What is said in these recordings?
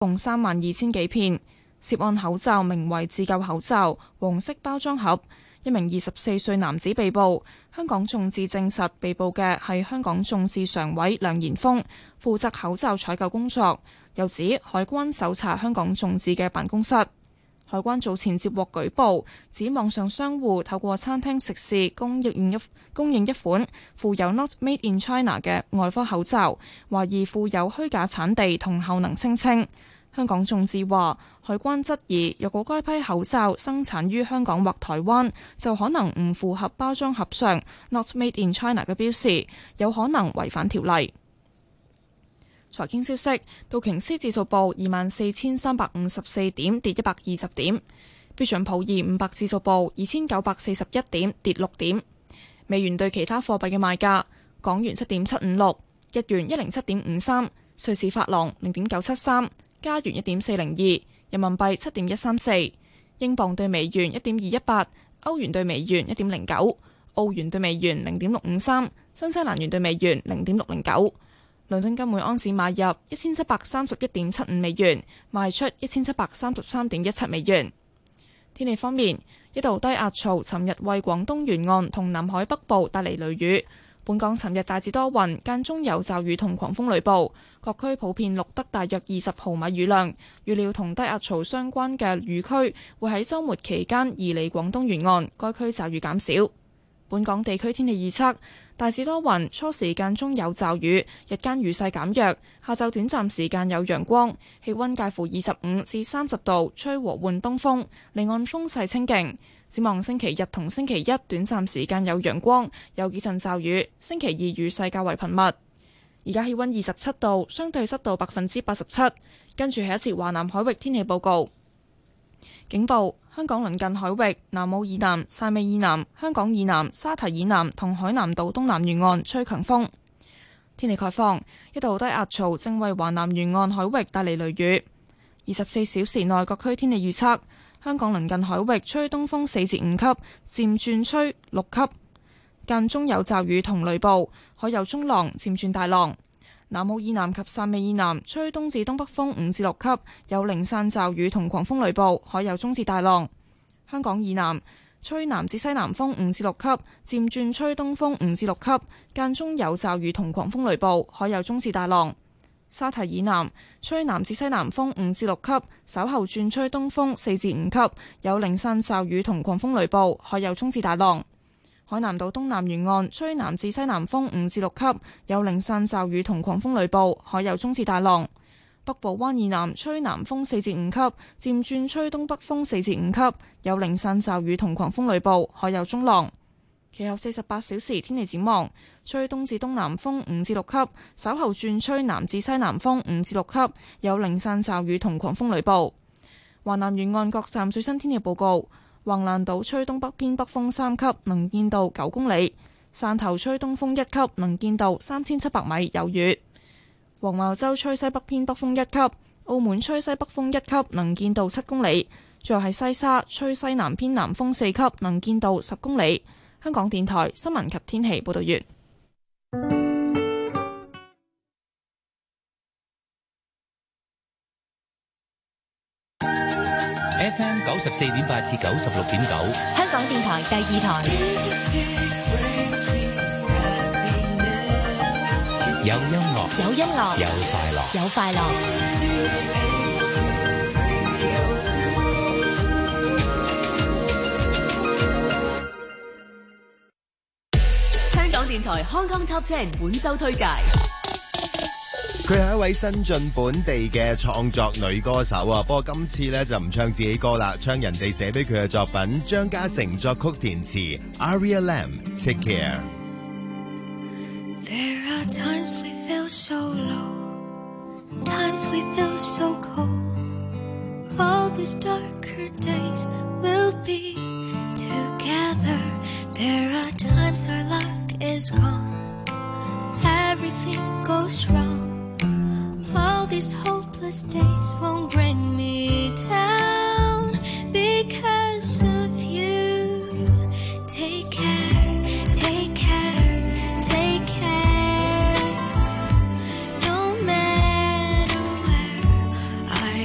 共32000幾片。涉案口罩名為自救口罩，黃色包裝盒。一名24歲男子被捕。香港眾志證實被捕嘅係香港眾志常委梁賢峰，負責口罩採購工作。又指海關搜查香港眾志嘅辦公室。海關早前接獲舉報，指網上商戶透過餐廳食肆供應一款附有 Not Made in China 嘅外科口罩，懷疑附有虛假產地同效能聲稱。香港眾志話，海關質疑若果該批口罩生產於香港或台灣，就可能唔符合包裝盒上 Not Made in China 嘅標示，有可能違反條例。財經消息，道瓊斯指數報24,354點，跌120點；標準普爾500指數報2,941點，跌6點。美元對其他貨幣嘅賣價：港元7.756，日元107.53，瑞士法郎0.973。加元1.402，人民幣7.134，英鎊對美元1.218，歐元對美元1.09，澳元對美元0.653，新西蘭元對美元0.609。倫敦金每盎司買入1731.75美元，賣出1733.17美元。天氣方面，一道低壓槽尋日為廣東沿岸同南海北部帶嚟雷雨。本港尋日大致多雲，間中有驟雨同狂風雷暴，各區普遍錄得大約20毫米雨量。預料同低壓槽相關嘅雨區會喺週末期間移離廣東沿岸，該區驟雨減少。本港地區天氣預測，大致多雲，初時間中有驟雨，日間雨勢減弱，下晝短暫時間有陽光，氣溫介乎25至30度，吹和緩東風，離岸風勢清勁。展望星期日同星期一，短暫時間有陽光，有幾陣驟雨。星期二雨勢較為頻密。而家氣溫27度，相對濕度87%。跟住係一節華南海域天氣報告。警報：香港鄰近海域、南澳以南、汕尾以南、香港以南、沙堤以南同海南島東南沿岸吹強風。天氣概況：一道低壓槽正為華南沿岸海域帶嚟雷雨。24小時內各區天氣預測。香港鄰近海域吹東風4至5級，漸轉吹6級，間中有驟雨同雷暴，海有中浪，漸轉大浪。南澳以南及汕尾以南吹東至東北風5至6級，有零散驟雨同狂風雷暴，海有中至大浪。香港以南吹南至西南風5至6級，漸轉吹東風5至6級，間中有驟雨同狂風雷暴，海有中至大浪。沙堤以南吹南至西南風5至6級，稍後轉吹東風4至5級，有零散驟雨同狂風雷暴，海有中至大浪。海南島東南沿岸吹南至西南風5至6級，有零散驟雨同狂風雷暴，海有中至大浪。北部灣以南吹南風4至5級，漸轉吹東北風4至5級，有零散驟雨同狂風雷暴，海有中浪。其後48小時天氣展望，吹東至東南風5至6級，稍後轉吹南至西南風5至6級，有零散驟雨同狂風雷暴。華南沿岸各站最新天氣報告：橫瀾島吹東北偏北風3級，能見度9公里；汕頭吹東風1級，能見度3700米，有雨；黃茅洲吹西北偏北風1級；澳門吹西北風1級，能見度7公里；最後係西沙吹西南偏南風4級，能見度10公里。香港電台新聞及天氣報道完。 FM 94.8至96.9， 香港電台第2台。 有音樂， 有音樂， 有快樂， 有快樂。香港電台 Hong Kong Top 10本周推介。 佢係一位新晉本地嘅創作女歌手啊，不過今次咧就唔唱自己歌啦，唱人哋寫俾佢嘅作品，張家誠作曲填詞 ，Aria Lam Take Care。 There are times we feel so low, times we feel so cold. All these darker days we'll be together. There are times our luck is gone, everything goes wrong.All these hopeless days won't bring me down because of you. Take care, take care, take care. No matter where I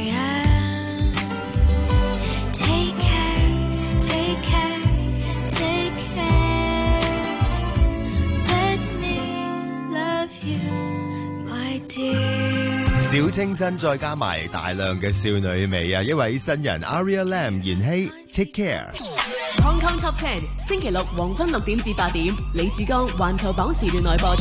清新再加埋大量嘅少女味啊！一位新人 Aria Lam 妍希 Take Care。 Hong Kong Top 10星期六黃昏6點至8點，李志剛環球榜時段內播出。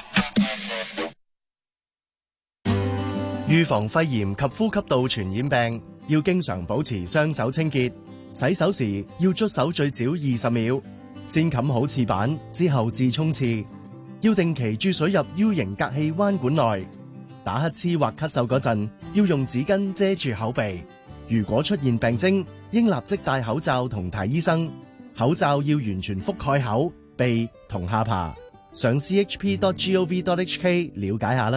預防肺炎及呼吸道傳染病，要經常保持雙手清潔。洗手時要捽手最少20秒，先冚好廁板之後至沖廁。要定期注水入 U 型隔氣彎管內。打乞嗤或咳嗽嗰陣，要用紙巾遮住口鼻。如果出現病徵，應立即戴口罩同睇醫生。口罩要完全覆蓋口、鼻同下巴。上 chp.gov.hk 了解下啦。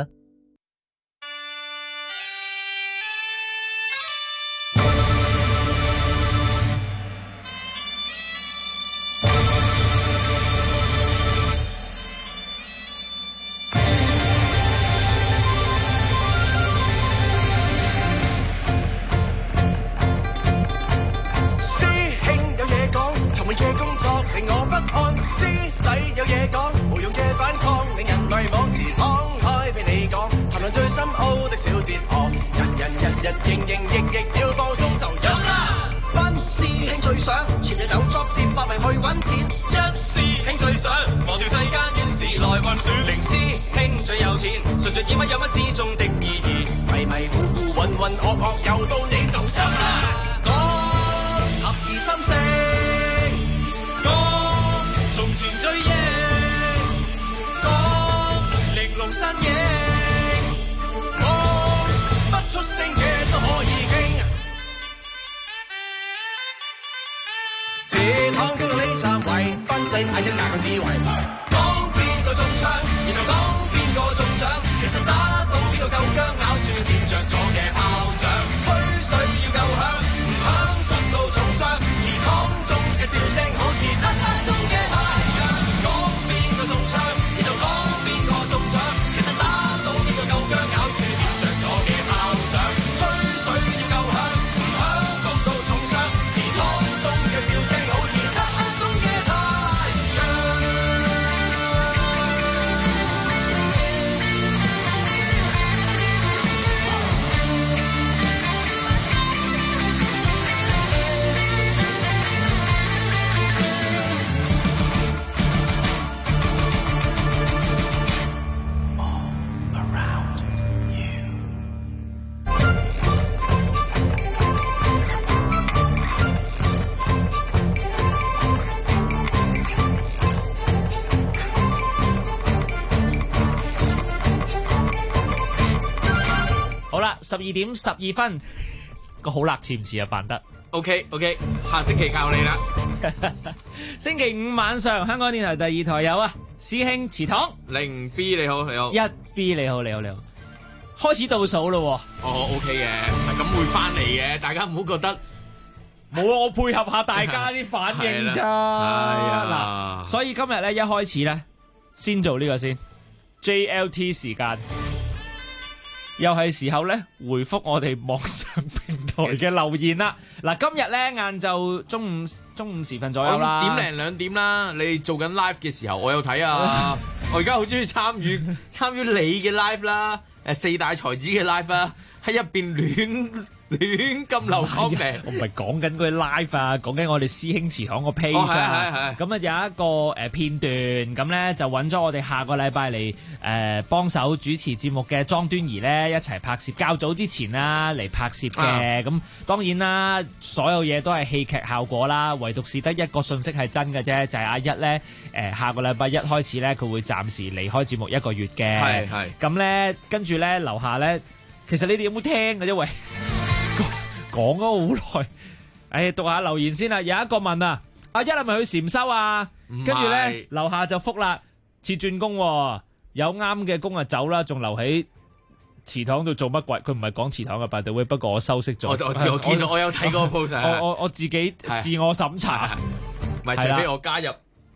12點12分，個好辣似唔似啊？扮得 OK， 下星期教你啦。 星期五晚上，香港電台第2台有啊，師兄祠堂 0B 你好 ，1B 你好，開始倒數咯。 哦 OK 嘅，係咁會翻嚟嘅，大家唔好覺得冇啊，我配合下大家啲反應咋。嗱，所以今日咧一開始咧先做呢個先 JLT 時間。又係時候咧回覆我哋網上平台嘅留言啦。嗱，今日咧晏晝中午時分左右啦，1點零2點啦。你做緊 live 嘅時候，我有睇啊。我而家好中意參與你嘅 live 啦，四大才子嘅 live 啦，喺入邊亂咁流comment。 我唔係講緊嗰啲 live 啊，講緊我哋師兄祠堂個 page 啊。咁啊有一個片段，咁咧就揾咗我哋下個禮拜嚟幫手主持節目嘅莊端儀咧一齊拍攝，較早之前啦嚟拍攝嘅。咁當然啦，所有嘢都係戲劇效果啦，唯獨是得一個信息係真嘅啫，就係阿一咧下個禮拜一開始咧佢會暫時離開節目1個月嘅。係。咁咧跟住咧樓下咧，其實你哋有冇聽嘅啫？喂！講咗好耐，讀下留言先啦。有一個問啊，阿一係咪去禪修啊？跟住咧樓下就覆啦，似轉工，有啱嘅工就走啦，仲留喺祠堂度做乜鬼？佢唔係講祠堂嘅by the way，不過我修飾咗。 我見到我有睇嗰個 post。 我自己自我審查， 唔係除非我加入。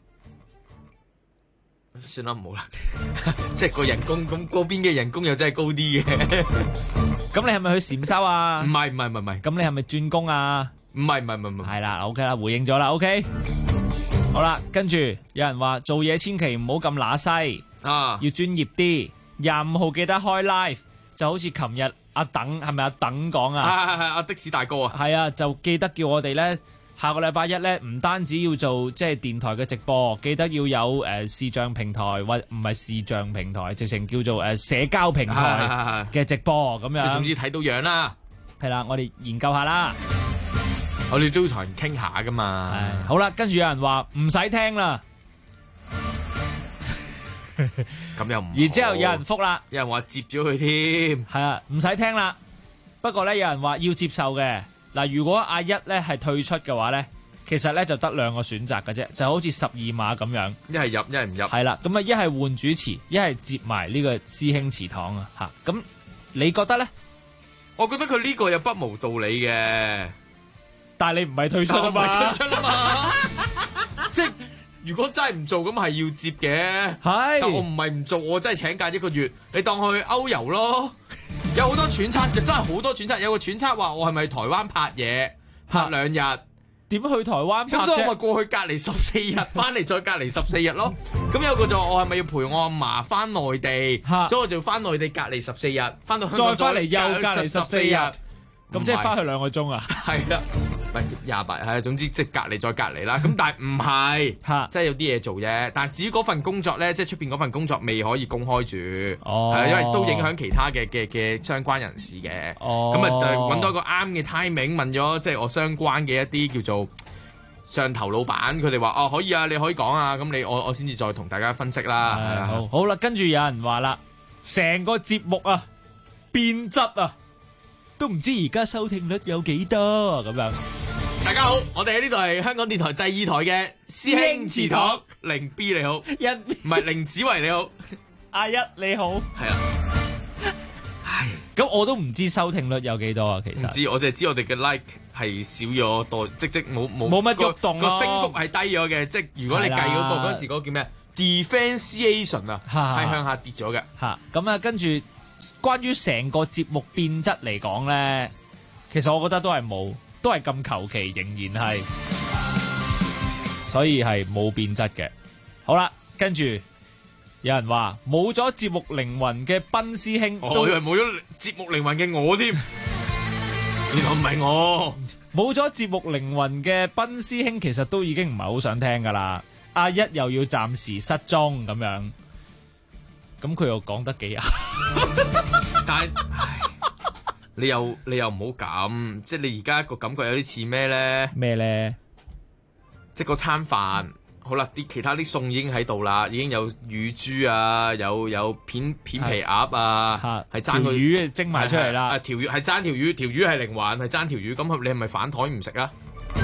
算啦，唔好啦，即係個人工咁嗰邊嘅人工又真係高啲嘅。 咁你係咪去禪修啊？ 唔係。 咁你係咪轉工啊？ 唔係。 係啦 ，OK 啦，回應咗啦 ，OK。好啦，跟住有人話做嘢千祈唔好咁乸西啊，要專業啲。25號記得開 live，就好似琴日阿鄧係咪阿鄧講啊？ 係阿的士大哥啊， 係啊，就記得叫我哋咧。下個禮拜一咧，唔單止要做即係電台嘅直播，記得要有視像平台，或唔係視像平台，直情叫做社交平台嘅直播咁樣。 即係總之睇到樣啦。 係啦，我哋研究下啦。 我哋都要同人傾下噶嘛。 好啦，跟住有人話唔使聽啦， 咁又唔。 然之後有人覆啦， 有人話接咗佢添。 係啊，唔使聽啦。不過咧，有人話要接受嘅。嗱，如果阿一咧係退出嘅話咧，其實咧就得兩個選擇嘅啫，就好似12碼咁樣， 一係入，一係唔入。係啦，咁啊一係換主持，一係接埋呢個師兄祠堂啊嚇。咁你覺得咧？ 我覺得佢呢個又不無道理嘅， 但係你唔係退出啊嘛， 退出啊嘛，即係如果真係唔做咁係要接嘅，但我唔係唔做，我真係請假1個月，你當我去歐遊咯。有好多揣測，真係好多揣測。有個揣測話我係咪去台灣拍嘢，拍2日？ 點去台灣拍啫？ 咁所以我咪過去隔離14日，翻嚟再隔離14日咯。咁有個就話我係咪要陪我阿嫲翻內地？所以我就翻內地隔離14日，翻到香港再翻嚟又隔離14日。咁即係翻去2個鐘啊？ 係啦，唔係28，係啊，總之即係隔離再隔離啦。咁但係唔係，即係有啲嘢做啫。但係至於嗰份工作咧，即係出邊嗰份工作未可以公開住，係因為都影響其他嘅相關人士嘅。咁啊就揾到一個啱嘅 timing，問咗即係我相關嘅一啲叫做上頭老闆，佢哋話可以啊，你可以講啊，咁我先至再同大家分析啦。 好啦，跟住有人話啦，成個節目啊變質啊！都唔知而家收聽率有幾多咁樣。 大家好，我哋喺呢度係香港電台第2台嘅師兄祠堂，凌 B 你好，唔係凌子維你好， 阿一你好， 係啊。唉， 咁我都唔知收聽率有幾多啊，其實。唔知，我淨係知我哋嘅 like 係少咗多，即冇乜喐動個升幅係低咗嘅，即係如果你計嗰陣時嗰個叫咩 differentiation 啊，係向下跌咗嘅。 咁啊，跟住。關於成個節目變質嚟講咧，其實我覺得都係冇，都係咁求其，仍然係，所以係冇變質嘅。好啦，跟住有人話冇咗節目靈魂嘅斌師兄， 我以為冇咗節目靈魂嘅我添，原來唔係我。 冇咗節目靈魂嘅斌師兄，其實都已經唔係好想聽噶啦。阿一又要暫時失蹤咁樣。咁佢又講得幾啱， 但係，你又唔好咁，即係你而家個感覺有啲似咩咧？ 咩咧？ 即係嗰餐飯，好啦，其他啲餸已經喺度啦，已經有乳豬啊，有片皮鴨啊，係爭條魚蒸埋出嚟啦。 條魚係爭條魚，條魚係靈魂，係爭條魚。咁你係咪反台唔食啊？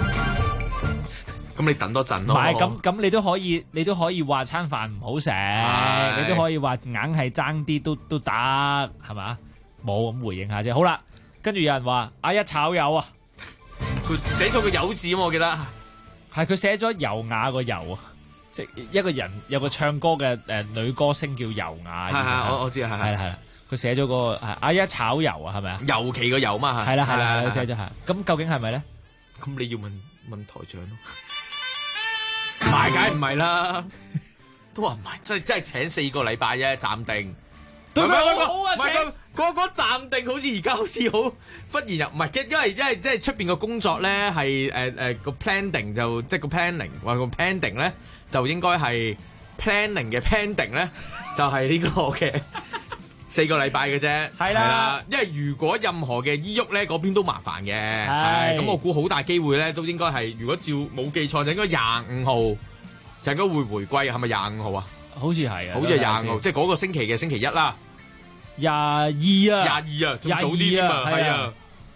咁你等多陣咯。 唔係咁你都可以話餐飯唔好食，你都可以話硬係爭啲都得，係嘛？冇咁回應下啫。好啦，跟住有人話阿一炒友啊， 佢寫咗個友字啊，我記得係佢寫咗優雅個柔啊，即係一個人有個唱歌嘅女歌星叫優雅。 係我知係啦，佢寫咗個阿一炒友啊，係咪啊？ 尤其個柔嘛， 係啦，佢寫咗係。咁究竟係咪咧？ 咁你要問台長咯。唔係，梗係唔係啦，都話唔係，真係請4個禮拜啫，暫定。 對咩？ 嗰暫定好似而家好似好忽然又唔係，因為即係出邊個工作咧係個 planning 就即係個 planning 或個 pending 咧就應該係 planning 嘅 pending 咧就係呢個嘅4個禮拜嘅啫。係啦，因為如果任何嘅醫鬱咧嗰邊都麻煩嘅，係咁我估好大機會咧都應該係，如果照冇記錯就應該25號就應該會回歸，係咪25號啊？ 好似係啊， 好似係25號，即係嗰個星期嘅星期1啦。 22啊， 仲早啲添啊，係啊，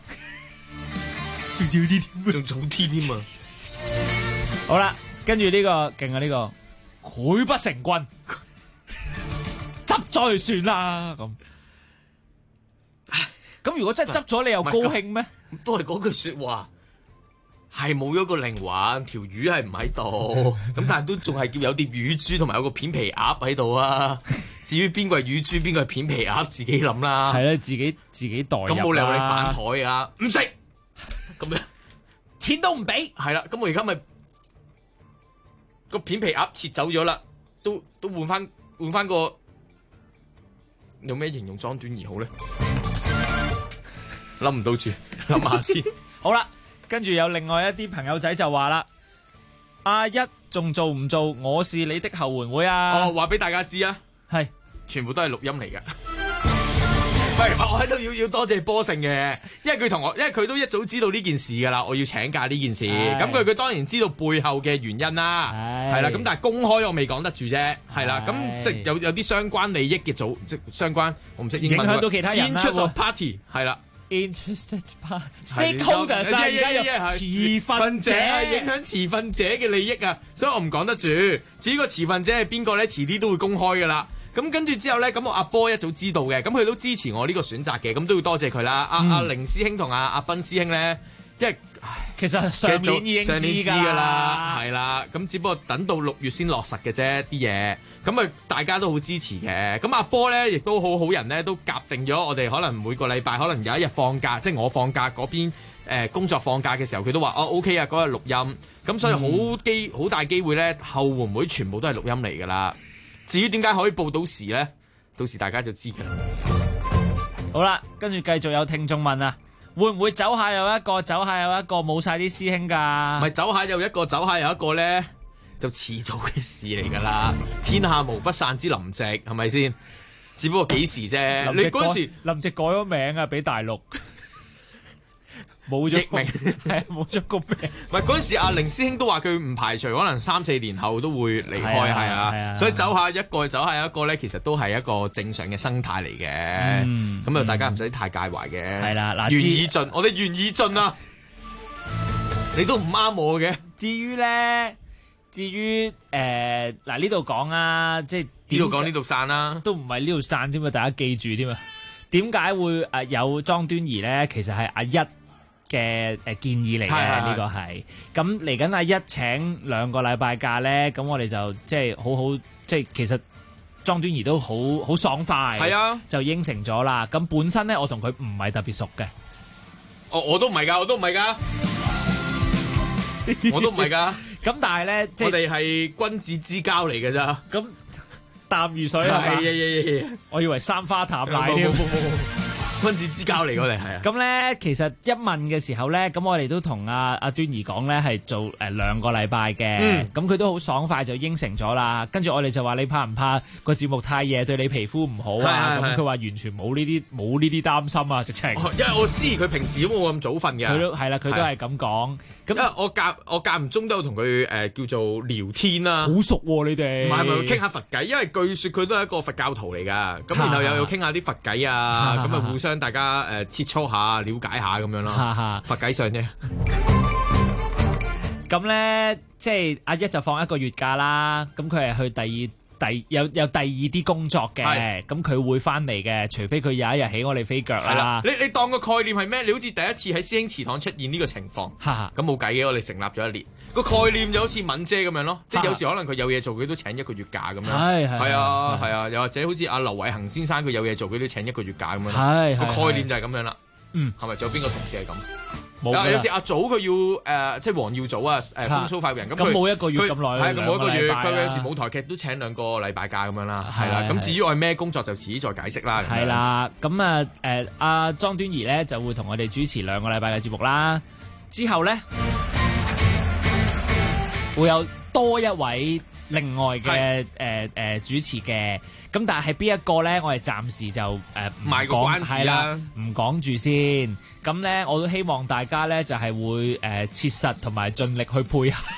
仲早啲添，仲早啲添啊！ 好啦，跟住呢個勁啊，呢個潰不成軍，執咗佢算啦咁。咁如果真係執咗，你又高興咩？ 都係嗰句說話。係冇咗個靈魂，條魚係唔喺度，咁但係都仲係叫有碟乳豬同埋有個片皮鴨喺度啊！至於邊個係乳豬，邊個係片皮鴨，自己諗啦。 係啦，自己代入啦。 咁冇理由你反台啊？唔食咁樣， 錢都唔俾。 係啦，咁我而家咪個片皮鴨切走咗啦，都換翻個用咩形容莊端儀好咧？ 諗唔到住，諗下先。 好啦，跟住有另外一啲朋友仔就話啦，阿一仲做唔做我是你的後援會啊？ 話俾大家知啊， 係全部都係錄音嚟嘅。喂，我喺度要多謝波勝嘅，因為佢都一早知道呢件事噶啦，我要請假呢件事。咁佢當然知道背後嘅原因啦，係啦。咁但係公開我未講得住啫，係啦。咁即係有啲相關利益嘅即相關，我唔識英文。 影響到其他人啦。 Interest of party 係啦。 Interested party，stakeholders 而家有持份者， 影響持份者嘅利益啊，所以我唔講得住。至於個持份者係邊個咧，遲啲都會公開噶啦。咁跟住之後咧，咁我阿波一早知道嘅，咁佢都支持我呢個選擇嘅，咁都要多謝佢啦。阿凌師兄同阿斌師兄咧，因為其實上年已經知㗎啦， 係啦，咁只不過等到6月先落實嘅啫啲嘢，咁啊大家都好支持嘅。咁阿波咧亦都好人咧，都夾定咗我哋可能每個禮拜可能有一日放假，即係我放假嗰邊工作放假嘅時候，佢都話OK 啊，嗰日錄音，咁所以好大機會咧，後援會全部都係錄音嚟㗎啦。至於點解可以報到時咧，到時大家就知㗎啦。 好啦，跟住繼續有聽眾問啊，會唔會走下有一個，走下有一個冇晒啲師兄㗎？ 唔係走下有一個，走下有一個咧，就遲早嘅事嚟㗎啦。天下無不散之林夕，係咪先？只不過幾時啫？你嗰時林夕改咗名啊，俾大陸。冇咗名，係冇咗個名。 唔係嗰陣時，阿凌師兄都話佢唔排除可能3-4年後都會離開，係啊。所以走下一個，走下一個咧，其實都係一個正常嘅生態嚟嘅。咁啊，大家唔使太介懷嘅。係啦，嗱，願意盡，我哋願意盡啊！你都唔啱我嘅。至於嗱呢度講啊，即係呢度講呢度散啦， 都唔係呢度散添啊！大家記住添啊。點解會有莊端儀咧？其實係阿一嘅建議嚟嘅，呢個係咁嚟緊阿一請2個禮拜假咧，咁我哋就即係好即係其實莊端儀都好爽快，係啊，就應承咗啦。咁本身咧，我同佢唔係特別熟嘅， 我都唔係㗎，我都唔係㗎。咁但係咧， 我哋係君子之交嚟㗎咋。 咁淡如水係嘛？我以為三花淡奶添。 君子之交嚟嗰嚟係啊！ 咁咧，其實一問嘅時候咧，咁我哋都同阿端儀講咧，係做2個禮拜嘅。咁佢都好爽快就應承咗啦。跟住我哋就話你怕唔怕個節目太夜對你皮膚唔好啊？咁佢話完全冇呢啲擔心啊，直情。 因為我知佢平時都冇咁早瞓嘅。 佢都係啦，佢都係咁講。 咁我間唔中都有同佢叫做聊天啦。 好熟喎你哋。唔係傾下佛偈，因為據說佢都係一個佛教徒嚟㗎。咁然後又傾下啲佛偈啊，咁啊互相大家切磋下、了解下咁樣咯。佛偈上啫。 咁咧，即係阿一就放1個月假啦。咁佢係去有第二啲工作嘅。咁佢會翻嚟嘅，除非佢有一日起我哋飛腳啦。 你當個概念係咩？你好似第一次喺師兄祠堂出現呢個情況。咁冇計嘅，我哋成立咗1年。個概念就好似敏姐咁樣咯，即係有時可能佢有嘢做，佢都請1個月假咁樣。係啊，又或者好似阿劉偉恒先生，佢有嘢做，佢都請1個月假咁樣。個概念就係咁樣啦。係咪仲有邊個同事係咁？有時阿祖佢要即係黃耀祖啊，風騷快活人咁冇1個月咁耐， 咁冇1個月，佢有時舞台劇都請2個禮拜假咁樣啦。係啦，咁至於我係咩工作就遲啲再解釋啦。 係啦，咁阿莊端儀咧就會同我哋主持2個禮拜嘅節目啦。之後咧，會有多一位另外嘅主持嘅，咁但係邊一個咧？我哋暫時就賣個關子啦， 唔講住先。咁咧，我都希望大家咧就係會切實同埋盡力去配合。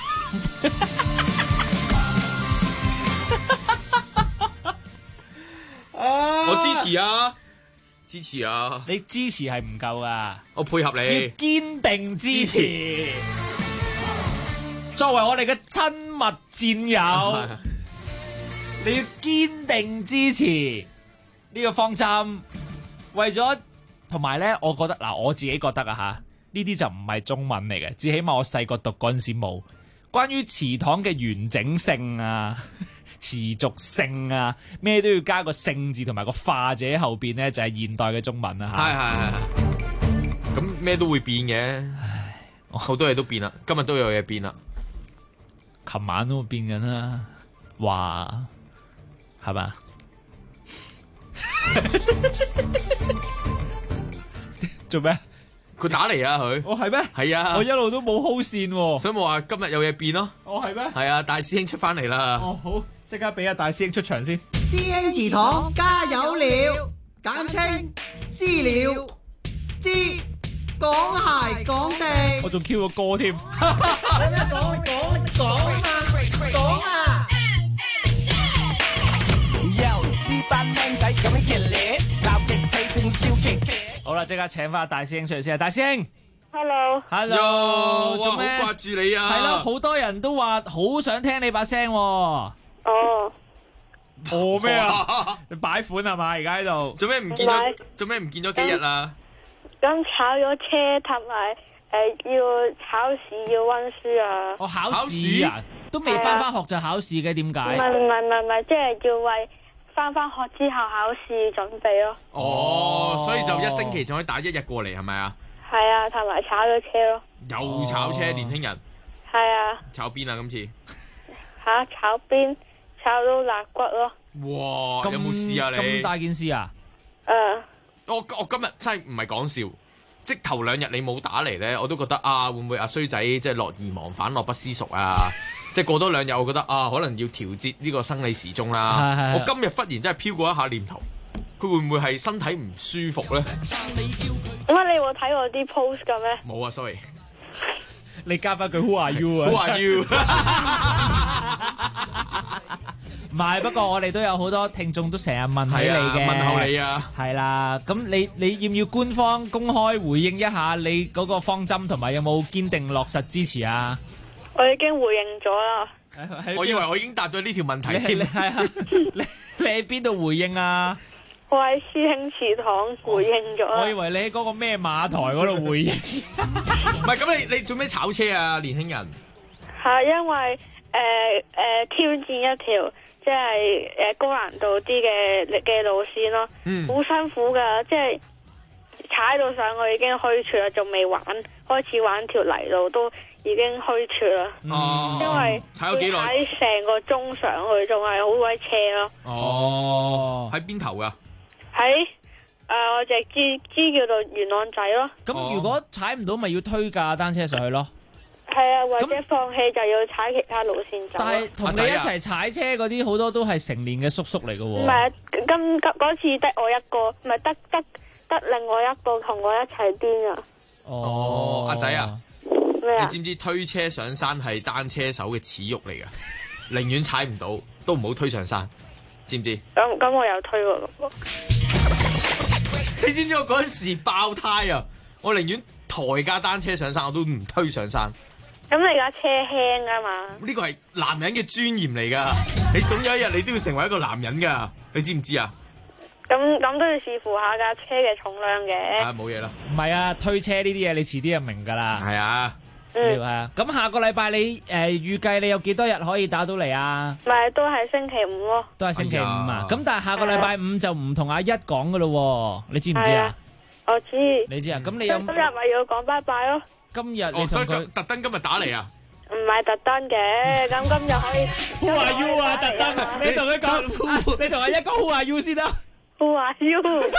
我支持啊！支持啊！ 你支持係唔夠噶， 我配合你， 要堅定支持。作為我哋嘅親密戰友，你要堅定支持呢個方針。為咗同埋咧，我覺得嗱，我自己覺得啊吓，呢啲就唔係中文嚟嘅，至起碼我細個讀嗰陣時冇。關於祠堂嘅完整性啊、持續性啊，咩都要加個聖字同埋個化字喺後邊咧，就係現代嘅中文啊。 係。咁咩都會變嘅，好多嘢都變啦，今日都有嘢變啦。 琴晚都變緊啦，話係嘛？做咩？ 佢打嚟啊佢。 哦係咩？ 係啊， 我一路都冇 hold 線喎。 所以我話今日有嘢變咯。 哦係咩？ 係啊，大師兄出翻嚟啦。 哦好，即刻俾阿大師兄出場先。 師兄祠堂加油了，簡稱私了，知講鞋講地。 我仲 Q 個歌添。 你咩講啊？講啊！ 好啦，即刻請翻大師兄出嚟先啊！大師兄 ，Hello， 做咩？ 好掛住你啊！ 係咯，好多人都話好想聽你把聲喎。 哦， 咩啊？你擺款係嘛？而家喺度做咩唔見咗？做咩唔見咗幾日啊？ 咁炒咗車同埋要考試要溫書啊。 我考試啊，都未翻學就考試嘅，點解？ 唔係，即係要為翻學之後考試準備咯。 哦，所以就一星期仲可以打一日過嚟係咪啊？ 係啊，同埋炒咗車咯。 又炒車，年輕人。 係啊。 炒邊啊？今次？ 炒邊？炒到肋骨咯。 哇！有冇事啊你？ 咁大件事啊？ 我今日真係唔係講笑，即頭2日你冇打嚟咧，我都覺得啊，會唔會阿衰仔即係樂而忘返，樂不思蜀啊？即係過多2日，我覺得啊，可能要調節呢個生理時鐘啦。我今日忽然真係飄過一下念頭，佢會唔會係身體唔舒服咧？ 咁啊，你有冇睇我啲 post 㗎咩？ 冇啊 ，sorry。 你加翻句 Who are you 啊 ？Who are you？ 唔係，不過我哋都有好多聽眾都成日問起你嘅， 問候你啊。 係啦，咁你要唔要官方公開回應一下你嗰個方針，同埋有冇堅定落實支持啊？ 我已經回應咗啦。 我以為我已經答咗呢條問題添。 你喺邊度回應啊？ 我喺師兄祠堂回應咗。 我以為你喺嗰個咩馬台嗰度回應。 唔係，咁你做咩炒車啊，年輕人？ 係因為挑戰一條即係高難度啲嘅路線咯，好辛苦噶，即係踩到上去已經虛脱啦，仲未開始玩條泥路都已經虛脱啦。因為踩咗幾耐？ 踩成個鐘上去，仲係好鬼斜咯。 哦，喺邊頭噶？ 喺我只知叫做元朗仔咯。 咁如果踩唔到，咪要推架單車上去咯。 係啊，或者放棄就要踩其他路線走。 但係同你一齊踩車嗰啲好多都係成年嘅叔叔嚟嘅喎。 唔係，嗰次得我一個，唔係得另外一個同我一齊癲啊。 哦，阿仔啊， 咩啊？ 你知唔知推車上山係單車手嘅恥辱嚟㗎？寧願踩唔到，都唔好推上山，知唔知？ 咁我有推喎。 你知唔知我嗰陣時爆胎啊？我寧願抬架單車上山，我都唔推上山。 咁你架車輕㗎嘛？ 呢個係男人嘅尊嚴嚟㗎，你總有一日你都要成為一個男人㗎，你知唔知啊？ 咁都要視乎下架車嘅重量嘅。 啊，冇嘢啦。 唔係啊，推車呢啲嘢你遲啲就明㗎啦。 係啊。 係啊。咁下個禮拜你預計你有幾多日可以打到嚟啊？ 咪都係星期五咯。 都係星期五啊。咁但係下個禮拜五就唔同阿一講㗎咯喎，你知唔知啊？ 我知。 你知啊？咁你有今日咪要講拜拜咯。 今日你所以特登今日打嚟啊？ 唔係特登嘅，咁今日可以。 Who are you 啊？特登，你同佢講，你同阿一講 Who are you 先啦。 Who are you？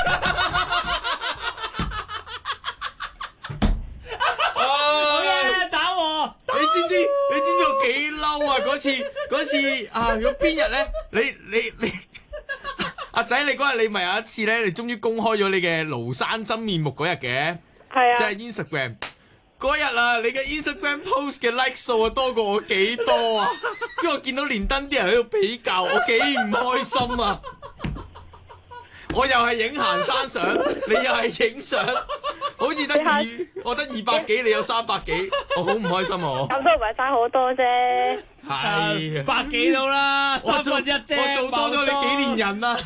好嘢，打我！ 你知唔知我幾嬲啊？嗰次啊，如果邊日咧？你阿仔，你嗰日你咪有一次咧，你終於公開咗你嘅廬山真面目嗰日嘅， 係啊， 即係 Instagram 嗰日啊，你嘅 Instagram post 嘅 like 數啊多過我幾多啊？跟住我見到連登啲人喺度比較，我幾唔開心啊！我又係影行山相，你又係影相，好似我得200幾，你有300幾，我好唔開心啊！ 咁都唔係差好多啫， 係 100幾到啦，1/3啫， 我做多咗你幾年人啦！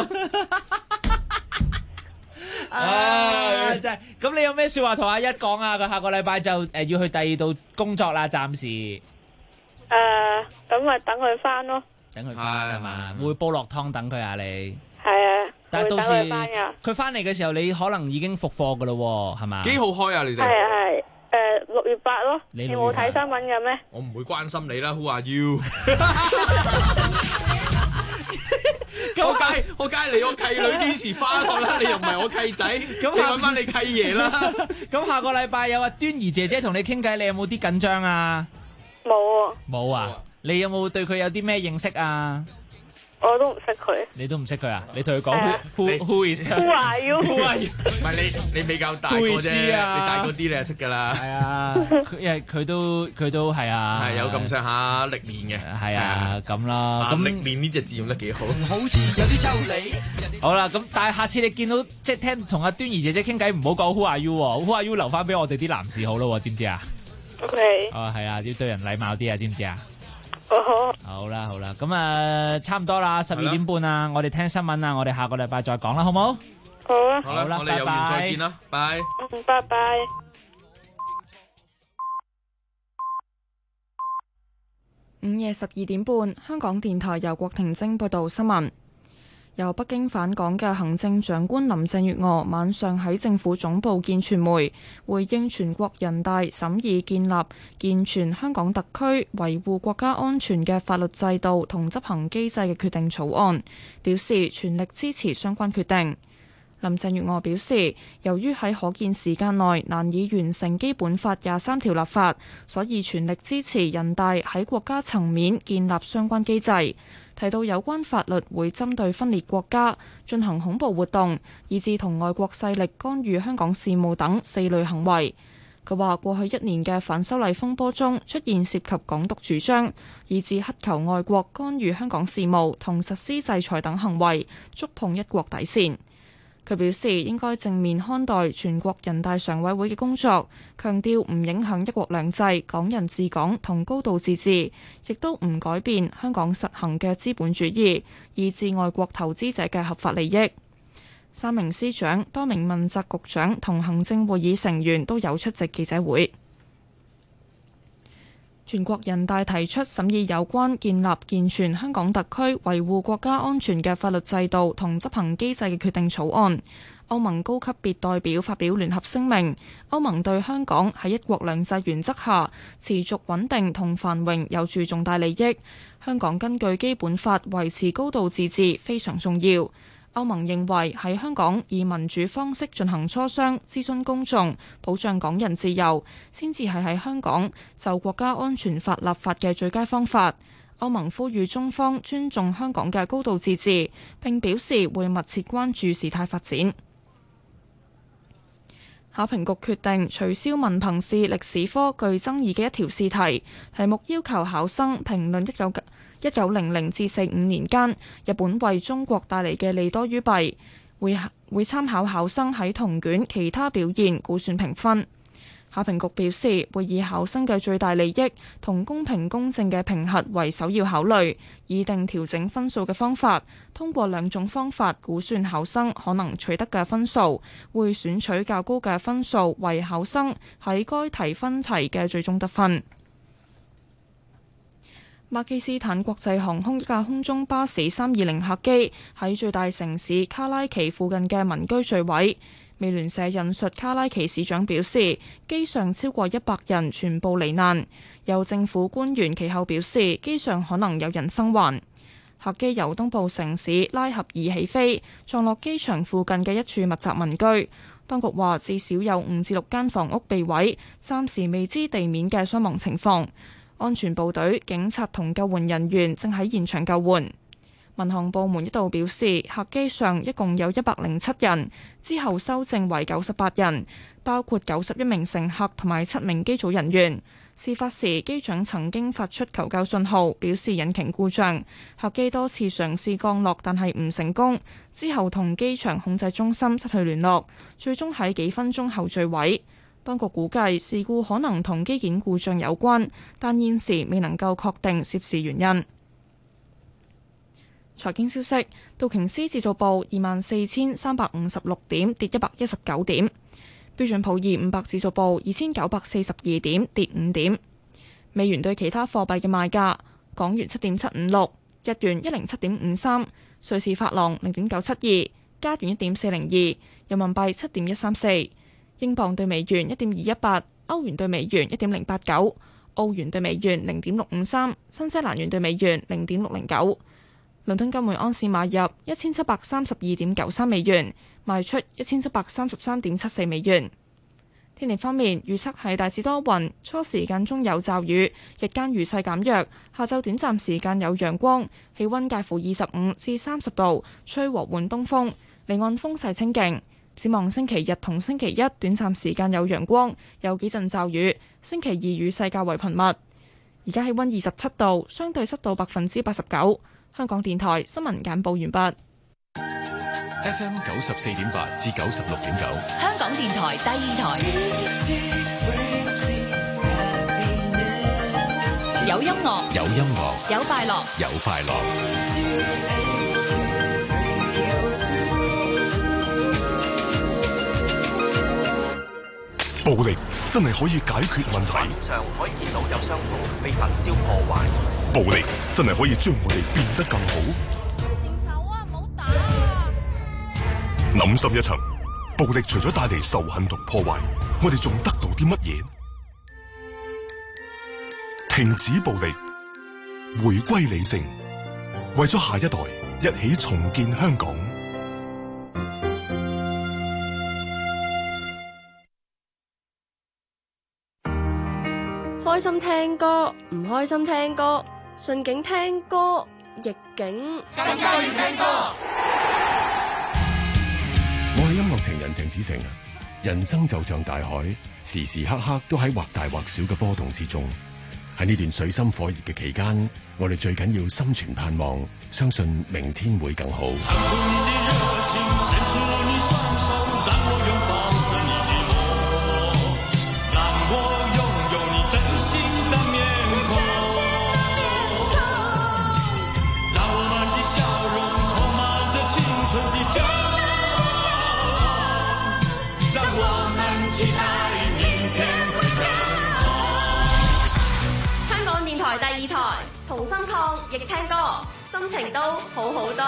真係，咁你有咩說話同阿一講啊？佢下個禮拜就要去第二度工作啦，暫時。 咁咪等佢翻咯。 等佢翻係嘛？會煲落湯等佢啊？你係啊。 但係到時佢翻嚟嘅時候，你可能已經復課噶咯，係嘛？ 幾號開啊？你哋係6月8咯。你冇睇新聞嘅咩？ 我唔會關心你啦。Who are you？ 我梗係嚟我契女幾時翻學啦？你又唔係我契仔，咁你揾翻你契爺啦。 咁下個禮拜有阿端儀姐姐同你傾偈，你有冇啲緊張啊？ 冇啊。 冇啊？你有冇對佢有啲咩認識啊？ 我都唔識佢。 你都唔識佢啊？你同佢講 who is Who are you？ 唔係你比較大個啫，你大個啲你就識㗎啦。 係啊，因為佢都係啊， 係有咁上下歷練嘅。 係啊，咁啦。咁歷練呢隻字用得幾好。 好似有啲抽離。 好啦，咁但係下次你見到即係聽同阿端儀姐姐傾偈，唔好講 Who are you 喎，Who are you 留翻俾我哋啲男士好咯，知唔知啊 ？OK。 哦，係啊，要對人禮貌啲啊，知唔知啊？好啦，咁差唔多啦，12:30啦，我哋聽新聞啦，我哋下個禮拜再講啦，好唔好？ 好啊。 好啦，我哋有緣再見啦，拜。 拜拜。 午夜12:30，香港電台由郭婷晶報道新聞。由北京返港嘅行政長官林鄭月娥晚上喺政府總部見傳媒，回應全國人大審議建立健全香港特區維護國家安全嘅法律制度同執行機制嘅決定草案，表示全力支持相關決定。林鄭月娥表示，由於喺可見時間內難以完成基本法23條立法，所以全力支持人大喺國家層面建立相關機制。提到有關法律會針對分裂國家、進行恐怖活動，以至同外國勢力干預香港事務等4類行為。佢話過去1年嘅反修例風波中出現涉及港獨主張，以至乞求外國干預香港事務同實施制裁等行為，觸碰一國底線。佢表示應該正面看待全國人大常委會嘅工作，強調唔影響一國兩制、港人治港同高度自治，亦都唔改變香港實行嘅資本主義，以至外國投資者嘅合法利益。3名司長、多名問責局長同行政會議成員都有出席記者會。全國人大提出審議有關建立健全香港特區維護國家安全嘅法律制度同執行機制嘅決定草案。歐盟高級別代表發表聯合聲明，歐盟對香港喺一國兩制原則下持續穩定同繁榮有住重大利益。香港根據基本法維持高度自治非常重要。歐盟認為喺香港以民主方式進行磋商、諮詢公眾、保障港人自由，先至係喺香港就國家安全法立法嘅最佳方法。歐盟呼籲中方尊重香港嘅高度自治，並表示會密切關注事態發展。考評局決定取消文憑試歷史科具爭議嘅一條試題，題目要求考生評論1900至45年間日本為中國帶嚟嘅利多於弊，會參考考生喺同卷其他表現估算評分。考評局表示會以考生嘅最大利益同公平公正嘅評核為首要考慮，擬定調整分數嘅方法，通過2種方法估算考生可能取得嘅分數，會選取較高嘅分數為考生喺該題分題嘅最終得分。巴基斯坦國際航空一架空中巴士320客機喺最大城市卡拉奇附近嘅民居墜毀。美聯社引述卡拉奇市長表示，機上超過100人全部罹難。有政府官員其後表示，機上可能有人生還。客機由東部城市拉合爾起飛，撞落機場附近嘅一處密集民居。當局話至少有5至6間房屋被毀，暫時未知地面嘅傷亡情況。安全部隊、警察同救援人員正喺現場救援。民航部門一度表示，客機上一共有107人，之後修正為98人，包括91名乘客同埋7名機組人員。事發時，機長曾經發出求救信號，表示引擎故障。客機多次嘗試降落，但係唔成功。之後同機場控制中心失去聯絡，最終喺幾分鐘後墜毀。當局估計事故可能同機件故障有關，但現時未能夠確定涉事原因。財經消息，道瓊斯指數報24,356點，跌119點；標準普爾500指數報2,942點，跌5點。美元對其他貨幣嘅賣價：港元7.756，日元107.53，瑞士法郎0.972，加元1.402，人民幣7.134，英鎊對美元1.218，歐元對美元1.089，澳元對美元0.653，新西蘭元對美元0.609。 倫敦金每盎司買入1732.93美元，賣出1733.74美元。天氣方面，預測係大致多雲，初時間中有驟雨，日間雨勢減弱，下晝短暫時間有陽光，氣溫介乎25至30度，吹和緩東風，離岸風勢清勁。展望星期日同星期一，短暫時間有陽光，有幾陣驟雨，星期二雨勢較為頻密。而家氣溫27度，相對濕度89%。香港電台新聞簡報完畢。 FM 94.8至96.9， 香港電台第二台，有音樂， 有音樂， 有快樂， 有快樂。 暴力真係可以解決問題。 上可以見到有商鋪被焚燒破壞。 暴力真係可以將我哋變得更好。 停手啊！唔好打啊！ 諗深一層，暴力除咗帶嚟仇恨同破壞，我哋仲得到啲乜嘢？停止暴力，回歸理性，為咗下一代，一起重建香港。 開心聽歌，唔開心聽歌，順境聽歌，逆境更加要聽歌。 我係音樂情人鄭子誠。人生就像大海，時時刻刻都喺或大或小嘅波動之中。喺呢段水深火熱嘅期間，我哋最緊要心存盼望，相信明天會更好。 香港電台第二台，同心抗疫聽歌，心情都好好多。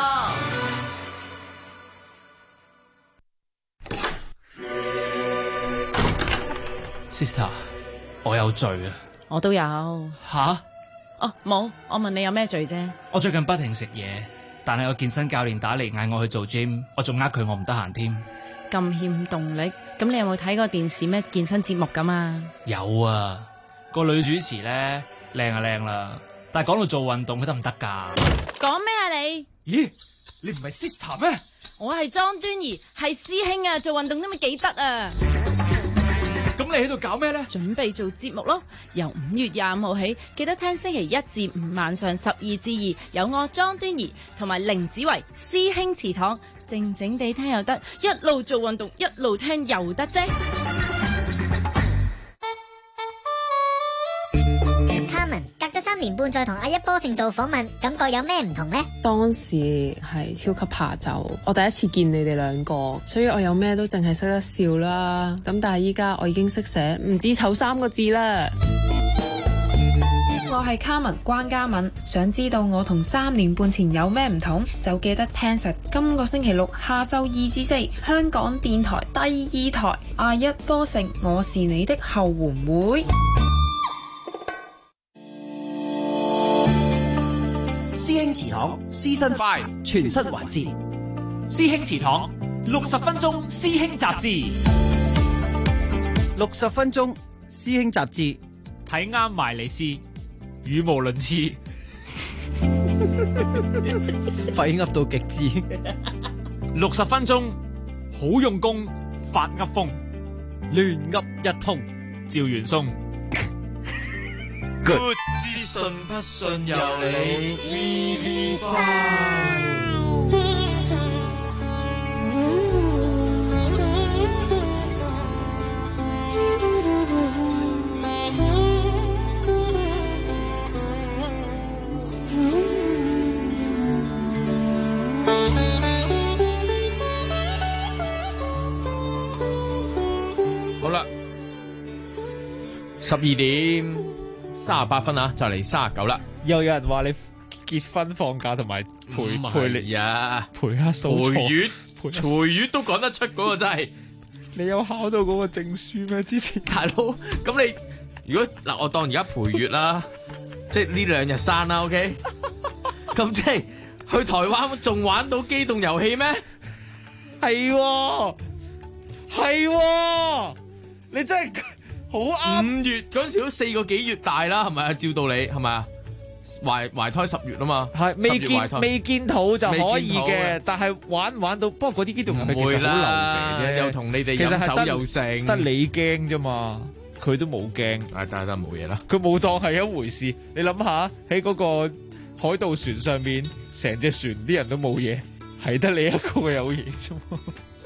Sister， 我有罪啊！ 我都有。 吓？ 哦，冇，我問你有咩罪啫？ 我最近不停食嘢，但係我健身教練打嚟嗌我去做 gym， 我仲呃佢我唔得閒添。 咁欠動力，咁你有冇睇過電視咩健身節目㗎嘛？ 有啊，個女主持咧靚啊靚啦，但係講到做運動佢得唔得㗎？ 講咩啊你？ 咦，你唔係 sister 咩？ 我係莊端儀，係師兄啊，做運動都咪幾得啊！ 咁你喺度搞咩咧？ 準備做節目咯，由5月25號起，記得聽星期1至5晚上12至2，有我莊端儀同埋凌子維師兄祠堂，靜靜地聽又得，一路做運動一路聽又得啫。 Carmen， 隔咗3年半再同阿一波盛做訪問，感覺有咩唔同呢？ 當時係超級怕醜，我第一次見你哋兩個，所以我有咩都淨係識得笑啦。咁但係依家我已經識寫唔止醜3個字啦。 我係 Carmen 關嘉敏，想知道我同3年半前有咩唔同，就記得聽實今個星期六下晝2至4，香港電台第2台阿一波盛，我是你的後援會。 師兄祠堂 Season 5全新環節， 師兄祠堂60分鐘師兄雜誌 ，60分鐘師兄雜誌， 睇啱埋你試，語無倫次， 廢噏到極致 ，60分鐘好用功，發噏風， 亂噏一通， 趙元松。 Good 資訊不信由你 VV5。 好啦，12點。38分啊，就嚟39啦。 又有人話你結婚放假同埋陪你呀， 陪下數陪月都講得出嗰個真係。 你有考到嗰個證書咩？之前大佬，咁你如果嗱，我當而家陪月啦，即係呢2日生啦 ，OK？咁即係去台灣仲玩到機動遊戲咩？ 係喎，你真係好啱。 5月嗰陣時都4個幾月大啦，係咪啊？照道理係咪啊？懷胎10月啊嘛， 係未見肚就可以嘅，但係玩到，不過嗰啲機動遊戲其實好流肥啫， 又同你哋飲酒又剩， 得你驚啫嘛，佢都冇驚， 但係冇嘢啦， 佢冇當係一回事。你諗下喺嗰個海盜船上面，成隻船啲人都冇嘢，係得你一個有嘢啫嘛。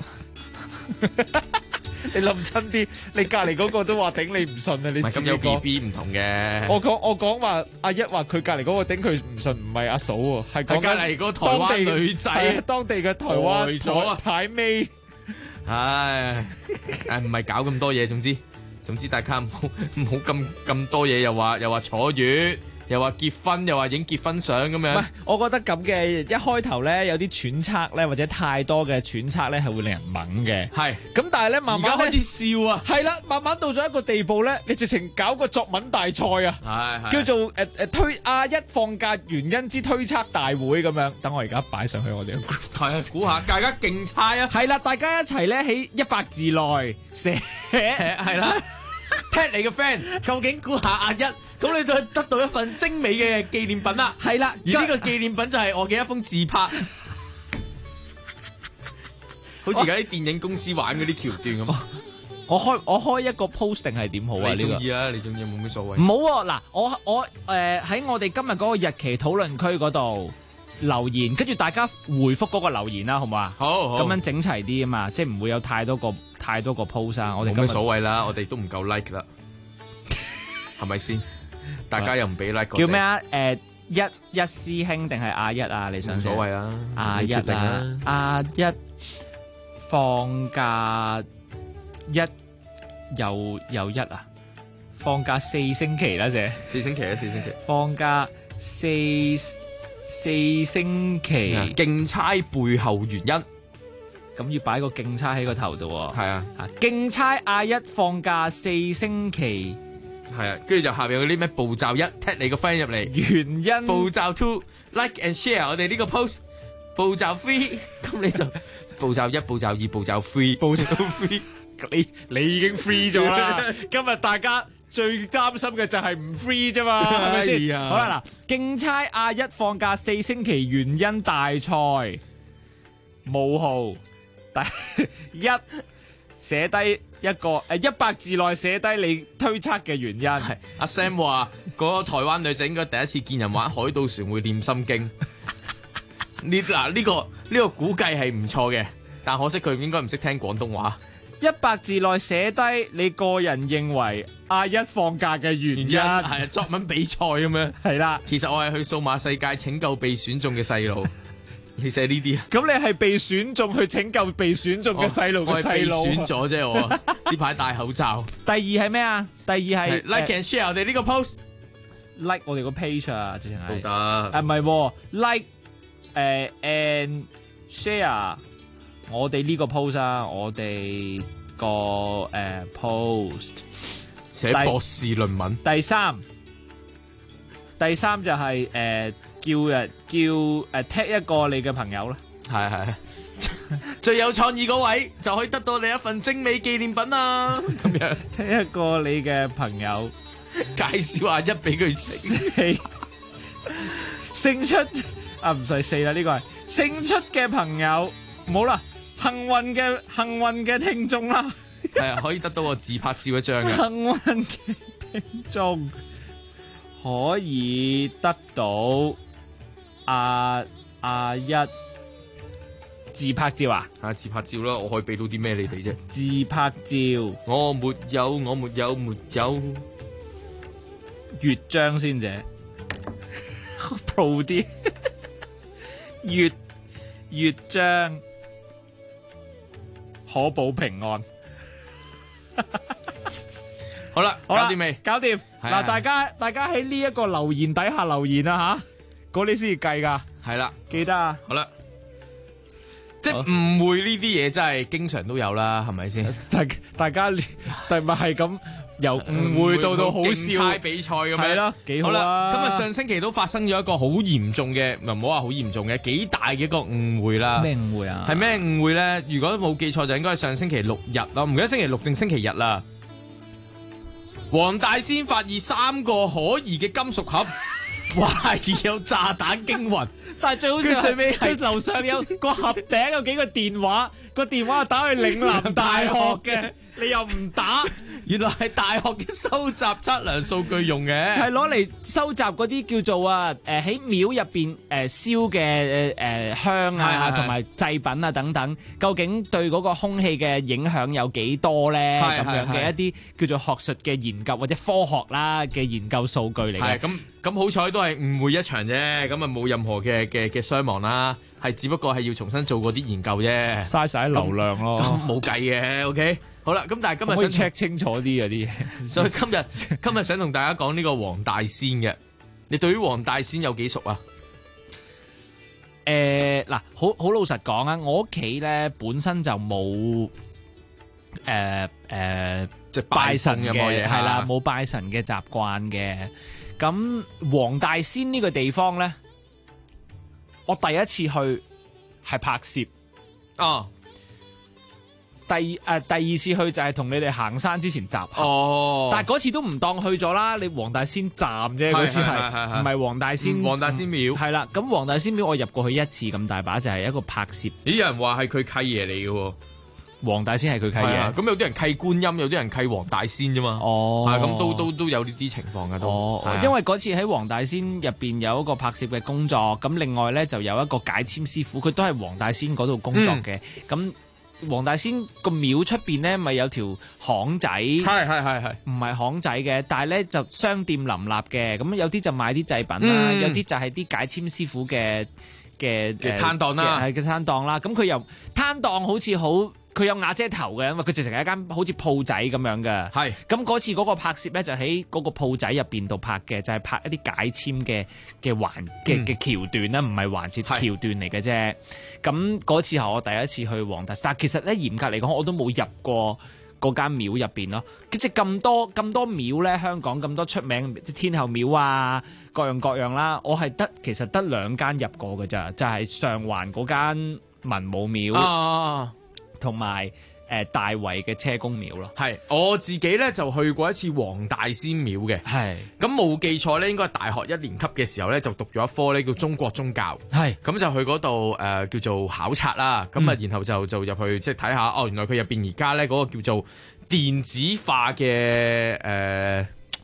你諗真啲，你隔籬嗰個都話頂你唔順啊！你咁有 BB 唔同嘅。 我講話阿一話佢隔籬嗰個頂佢唔順，唔係阿嫂喎，係講隔籬嗰個台灣女仔， 當地嘅台灣咗太尾。 唉，唔係搞咁多嘢，總之大家唔好咁多嘢，又話坐月。又話結婚，又話影結婚相咁樣。 唔係，我覺得咁嘅一開頭咧，有啲揣測咧，或者太多嘅揣測咧，係會令人懵嘅。 係。 咁但係咧，慢慢而家開始笑啊。 係啦，慢慢到咗一個地步咧，你直情搞個作文大賽啊。 係。 叫做推阿一放假原因之推測大會咁樣。等我而家擺上去我哋嘅 group。 係，估下大家競猜啊。 係啦，大家一齊咧喺100字內寫。 係啦。踢你嘅 friend， 究竟估下阿一？咁你就得到一份精美嘅紀念品啦。 係啦， 而呢個紀念品就係我嘅一封自拍，好似而家啲電影公司玩嗰啲橋段咁。 我開一個 post 定係點好啊？ 你中意啊？你中意冇咩所謂？ 唔好嗱，我喺我哋今日嗰個日期討論區嗰度留言，跟住大家回覆嗰個留言啦，好唔好啊？ 好， 咁樣整齊啲啊嘛，即係唔會有太多個 post 啊。我哋冇咩所謂啦，我哋都唔夠 like 啦，係咪先？大家又唔俾 like， 叫咩啊？一師兄定係阿一啊？你想冇所謂啊？ 阿一啊？阿一放假又一啊？放假4星期啦，姐。 4星期啊，4星期。 放假四星期。 競猜背後原因， 咁要擺個競猜喺個頭度喎。 係啊， 競猜阿一放假4星期。 係啊，跟住就下面有啲咩步驟1，踢你個 friend 入嚟。 原因。步驟2 like and share 我哋呢個 post。步驟3，咁你就步驟1、步驟2、步驟3。 步驟3，你已經 free 咗啦。今日大家最擔心嘅就係唔 free 啫嘛，係咪先？好啦，嗱，競猜阿一放假4星期原因大賽，冒號第一。寫低一個100字內寫低你推測嘅原因。係阿 Sam 話嗰個台灣女仔應該第一次見人玩海盜船會念心經。呢個估計係唔錯嘅，但可惜佢應該唔識聽廣東話。 100字內寫低你個人認為阿一放假嘅原因， 係作文比賽咁樣。 係啦， 其實我係去數碼世界拯救被選中嘅細路。你寫呢啲啊？ 咁你係被選中去拯救被選中嘅細路嘅細路？ 我係被選咗啫，我呢排戴口罩。 第二係咩啊？第二係 like and share 我哋呢個 post，like 我哋個 page 啊，直情係都得。 唔係 like and share 我哋呢個 post 啊，我哋個post 寫博士論文。 第三就係叫踢一個你嘅朋友啦， 係最有創意嗰位就可以得到你一份精美紀念品啊！咁樣踢一個你嘅朋友， 介紹下一俾佢識， 勝出啊，唔使4啦，呢個係勝出嘅朋友，冇啦，幸運嘅聽眾啦， 係啊，可以得到個自拍照一張嘅， 幸運嘅聽眾可以得到。阿一自拍照啊？ 自拍照啦，我可以俾到啲咩你哋啫？ 自拍照， 我沒有月章先啫，pro 啲月章可保平安。 好啦，搞掂未？ 搞掂。嗱，大家喺呢一個留言底下留言啊吓。嗰啲先至計噶， 係啦， 記得啊。 好啦，即係誤會呢啲嘢真係經常都有啦，係咪先？ 大家但咪係咁由誤會到好笑比賽咁樣， 係咯，幾好啦。咁啊，上星期都發生咗一個好嚴重嘅，唔好話好嚴重嘅，幾大嘅一個誤會啦。 咩誤會啊？ 係咩誤會咧？如果冇記錯，就應該係上星期六日咯，唔記得星期六定星期日啦。黃大仙發現3個可疑嘅金屬盒，懷疑有炸彈驚魂。 但係最好笑最尾係佢樓上有個盒頂有幾個電話，個電話打去嶺南大學嘅。你又唔打， 原來係大學嘅收集測量數據用嘅， 係攞嚟收集嗰啲叫做喺廟入邊燒嘅香啊，同埋祭品啊等等，究竟對嗰個空氣嘅影響有幾多咧？咁樣嘅一啲叫做學術嘅研究或者科學啦嘅研究數據嚟嘅。 咁好彩都係誤會一場啫，咁啊冇任何嘅傷亡啦，係只不過係要重新做過啲研究啫， 嘥晒流量咯， 冇計嘅。OK。好啦，咁但係今日可以 check 清楚啲啲嘢， 所以今日想同大家講呢個黃大仙嘅，你對於黃大仙有幾熟啊？ 嗱，好老實講啊，我屋企咧本身就冇即係拜神嘅嘢， 係啦，冇拜神嘅習慣嘅。咁黃大仙呢個地方咧，我第一次去係拍攝哦。 第二次去就係同你哋行山之前集合，但係嗰次都唔當去咗啦。你黃大仙站啫，嗰次係唔係黃大仙？ 黃大仙廟係啦。咁黃大仙廟我入過去一次咁大把，就係一個拍攝。 咦？有人話係佢契爺嚟嘅喎， 黃大仙係佢契爺。 咁有啲人契觀音，有啲人契黃大仙啫嘛。咁都有呢啲情況嘅。 因為嗰次喺黃大仙入邊有一個拍攝嘅工作，咁另外咧就有一個解簽師傅，佢都係黃大仙嗰度工作嘅。咁黃大仙個廟出邊咧，咪有條巷仔，係，唔係巷仔嘅，但係咧就商店林立嘅，咁有啲就賣啲祭品啦，有啲就係啲解簽師傅嘅攤檔啦， 係嘅攤檔啦。咁佢又攤檔好似好，佢有瓦遮頭嘅，因為佢直情係一間好似鋪仔咁樣嘅。係咁嗰次嗰個拍攝咧，就喺嗰個鋪仔入邊度拍嘅，就係拍一啲解簽嘅環嘅橋段啦，唔係環節橋段嚟嘅啫。咁嗰次係我第一次去黃大仙，但係其實咧嚴格嚟講，我都冇入過嗰間廟入邊咯。即係咁多廟咧，香港咁多出名天后廟啊，各樣啦，我係其實得2間入過嘅咋，就係上環嗰間文武廟，同埋大圍嘅車公廟咯。 係我自己咧就去過一次黃大仙廟嘅。係咁冇記錯咧，應該係大學1年級嘅時候咧就讀咗一科咧叫中國宗教。係咁就去嗰度叫做考察啦。咁然後就入去即係睇下原來佢入邊而家咧嗰個叫做電子化嘅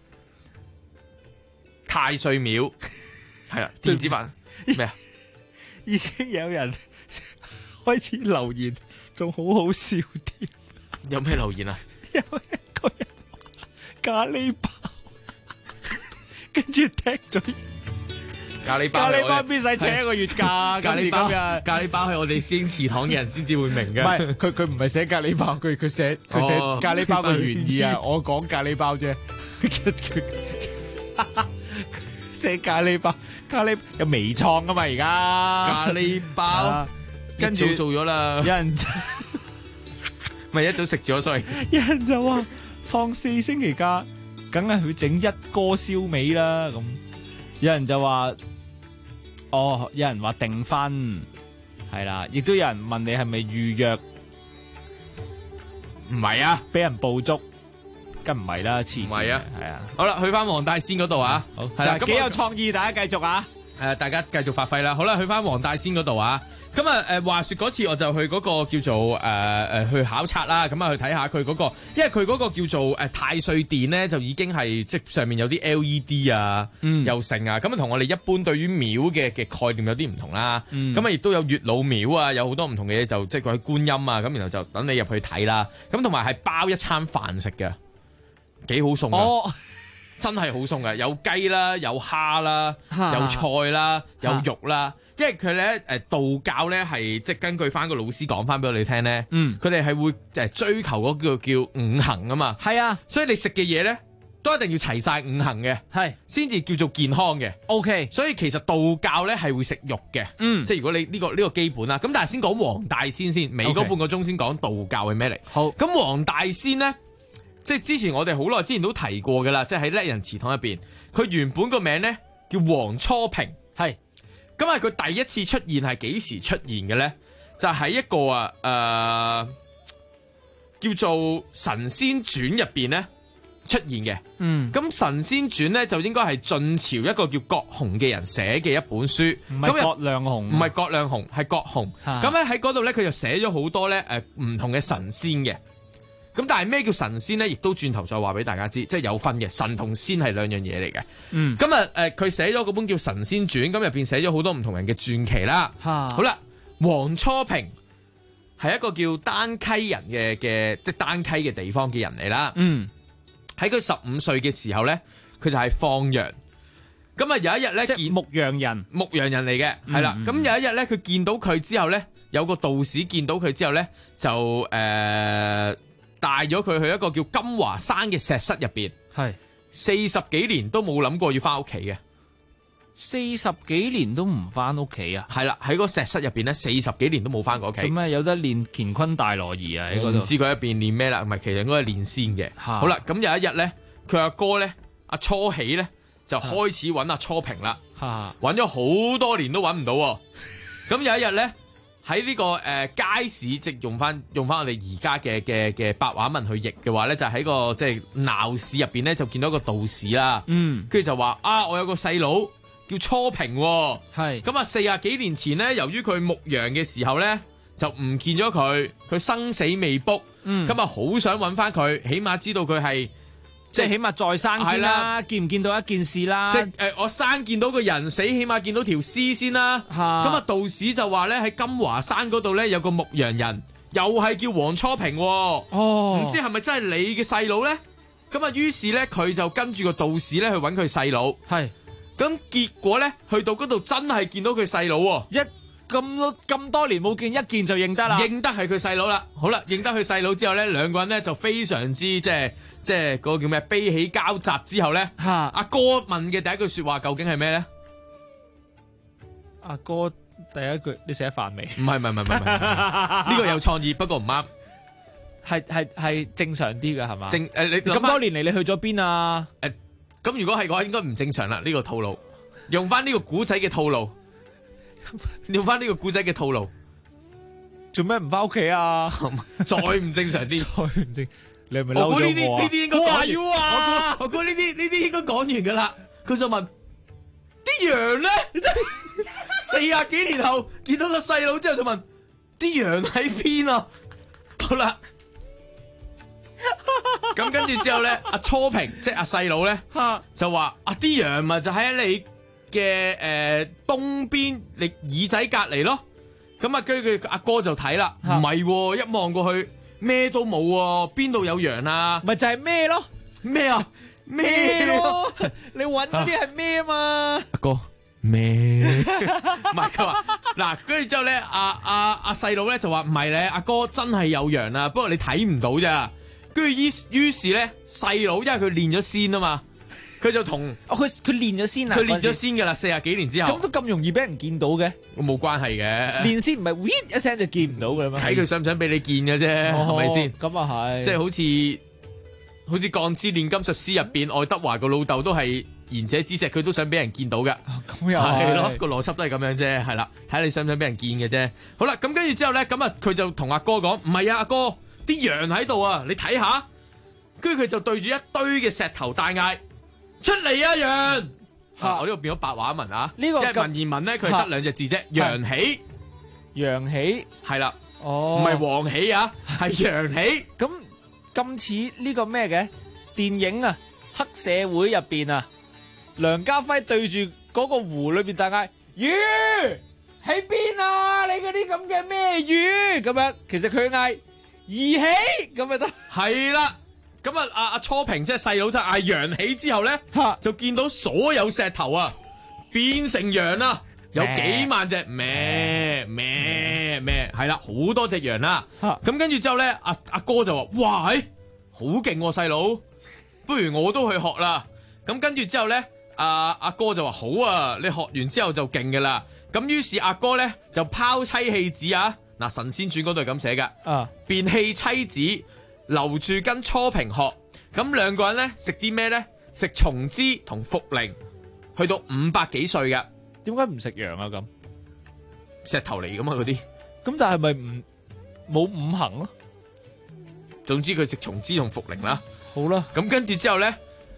太歲廟係啦，電子化咩啊？ 已經有人開始留言。仲好好笑添， 有咩留言啊？ 有一個人咖喱包，跟住踢咗咖喱包邊使請一個月假？ 咖喱包係我哋師兄祠堂嘅人先至會明嘅。 唔係佢唔係寫咖喱包，佢寫咖喱包嘅原意啊！我講咖喱包啫，寫咖喱包，咖喱有微創噶嘛？而家咖喱包。跟住做咗啦， 有人咪一早食咗，所以有人就話放4星期假，梗係去整一鍋燒味啦。咁有人就話，有人話訂婚係啦，亦都有人問你係咪預約， 唔係啊， 俾人捕捉，梗唔係啦，黐線， 唔係啊， 係啊。 好啦，去翻黃大仙嗰度啊， 好係啦，幾有創意，大家繼續啊， 大家繼續發揮啦。好啦，去翻黃大仙嗰度啊。咁話說嗰次我就去嗰個叫做去考察啦，咁去睇下佢嗰個，因為佢嗰個叫做太歲殿咧，就已經係即係上面有啲 LED 啊，又成啊，咁同我哋一般對於廟嘅概念有啲唔同啦。咁亦都有月老廟啊，有好多唔同嘅嘢，就即係佢觀音啊，咁然後就等你入去睇啦。咁同埋係包一餐飯食嘅，幾好餸啊！真係好餸嘅，有雞啦，有蝦啦，有菜啦，有肉啦。因為佢咧道教咧係即係根據翻個老師講翻俾我哋聽咧，佢哋係會追求嗰個叫五行啊嘛。係啊，所以你食嘅嘢咧都一定要齊晒五行嘅，係先至叫做健康嘅。OK，所以其實道教咧係會食肉嘅，即係如果你呢個基本啦。咁但係先講黃大仙先，尾嗰半個鐘先講道教係咩嚟。好，咁黃大仙咧， 即係之前我哋好耐之前都提過㗎啦，即係喺叻人祠堂入邊，佢原本個名咧叫黃初平， 係咁啊佢第一次出現係幾時出現嘅咧？就喺一個叫做《神仙傳》入邊咧出現嘅。咁《神仙傳》咧就應該係晉朝一個叫郭洪嘅人寫嘅一本書， 唔係郭亮雄， 唔係郭亮雄，係郭洪。咁咧喺嗰度咧，佢就寫咗好多咧唔同嘅神仙嘅。咁但係咩叫神仙咧？亦都轉頭再話俾大家知，即係有分嘅，神同仙係兩樣嘢嚟嘅。咁啊佢寫咗嗰本叫《神仙傳》，咁入邊寫咗好多唔同人嘅傳奇啦。好啦，黃初平係一個叫丹溪人嘅即係丹溪嘅地方嘅人嚟啦。喺佢15歲嘅時候咧，佢就係放羊。咁啊有一日咧見牧羊人嚟嘅，係啦。咁有一日咧，佢見到佢之後咧，有個道士見到佢之後咧，就帶咗佢去一個叫金華山嘅石室入邊， 係 40幾年都冇諗過要翻屋企嘅。 40幾年都唔翻屋企啊？ 係啦，喺個石室入邊咧，40幾年都冇翻過屋企。 做咩有得練乾坤大挪移啊？喺嗰度唔知佢一邊練咩啦？唔係，其實應該係練仙嘅。好啦，咁有一日咧，佢阿哥咧，阿初喜咧，就開始揾阿初平啦。揾咗好多年都揾唔到。咁有一日咧，喺呢個街市，即用翻我哋而家嘅白話文去譯嘅話咧，就喺個即係鬧市入邊咧，就見到一個道士啦。跟住就話我有個細佬叫初平。 係咁啊，40幾年前咧，由於佢牧羊嘅時候咧，就唔見咗佢生死未卜。咁啊，好想揾翻佢，起碼知道佢係即係起碼再生先啦，見唔見到一件事啦？ 即係我生見到個人死，起碼見到條屍先啦。咁啊，道士就話咧，喺金華山嗰度咧有個牧羊人，又係叫黃初平。唔知係咪真係你嘅細佬咧？咁啊，於是咧佢就跟住個道士咧去揾佢細佬。 係咁結果咧，去到嗰度真係見到佢細佬。 咁多年冇見，一見就認得啦， 認得係佢細佬啦。好啦，認得佢細佬之後咧，兩個人咧就非常之即係嗰個叫咩悲喜交集之後咧，阿哥問嘅第一句說話究竟係咩咧？ 阿哥第一句你寫飯未？ 唔係，呢個有創意，不過唔啱。 係正常啲嘅係嘛？ 你咁多年嚟你去咗邊啊？ 咁如果係嘅話，應該唔正常啦。呢個套路，用翻呢個古仔嘅套路。做咩唔翻屋企啊？再唔正常啲， 你係咪嬲咗我？ 呢啲應該講完。我估呢啲應該講完噶啦。佢就問啲羊咧，40幾年後見到個細佬之後就問啲羊喺邊啊？好啦，咁跟住之後咧，阿初平即係阿細佬咧，就話啲羊咪就喺你嘅東邊，你耳仔隔籬咯。咁啊，跟住阿哥就睇啦，唔係，一望過去咩都冇，邊度有羊啊？ 咪就係咩咯？ 咩啊？咩咯？ 你揾嗰啲係咩啊嘛？ 阿哥咩？唔係佢話嗱，跟住之後咧，阿細佬咧就話唔係咧，阿哥真係有羊啊，不過你睇唔到咋。跟住於是咧，細佬因為佢練咗仙啊嘛。佢就同佢練咗先啊！ 佢練咗先噶啦，40幾年之後咁都咁容易俾人見到嘅， 冇關係嘅。 練先唔係 whit 一聲就見唔到嘅咩？ 睇佢想唔想俾你見嘅啫，係咪先？ 咁啊係， 即係好似《鋼之煉金術師》入邊，愛德華個老豆都係賢者之石，佢都想俾人見到嘅。 咁又係咯，個邏輯都係咁樣啫，係啦，睇你想唔想俾人見嘅啫。好啦，咁跟住之後咧，咁啊佢就同阿哥講：唔係啊，阿哥，啲羊喺度啊，你睇下。跟住佢就對住一堆嘅石頭大嗌。出嚟啊羊！我呢個變咗白話文啊，呢個文言文咧佢係得2隻字啫，羊喜， 羊喜係啦，唔係黃喜啊，係羊喜。 咁似呢個咩嘅電影啊？黑社會入邊啊，梁家輝對住嗰個湖裏邊大嗌魚喺邊啊？你嗰啲咁嘅咩魚咁樣？其實佢嗌義喜咁咪得， 係啦。咁啊，阿初平即係細佬就嗌羊起之後咧，就見到所有石頭啊變成羊啦，有幾萬隻咩，係啦，好多隻羊啦。咁跟住之後咧，阿哥就話：哇，好勁喎細佬，不如我都去學啦。咁跟住之後咧，阿哥就話：好啊，你學完之後就勁噶啦。咁於是阿哥咧就拋妻棄子啊，嗱《神仙傳》嗰度係咁寫噶，便棄妻子。留住跟初平學， 咁兩個人咧食啲咩咧？食松枝同茯苓，去到500幾歲嘅。 點解唔食羊啊？咁石頭嚟噶嘛嗰啲。 咁但係咪冇五行咯？ 總之佢食松枝同茯苓啦。 好啦， 咁跟住之後咧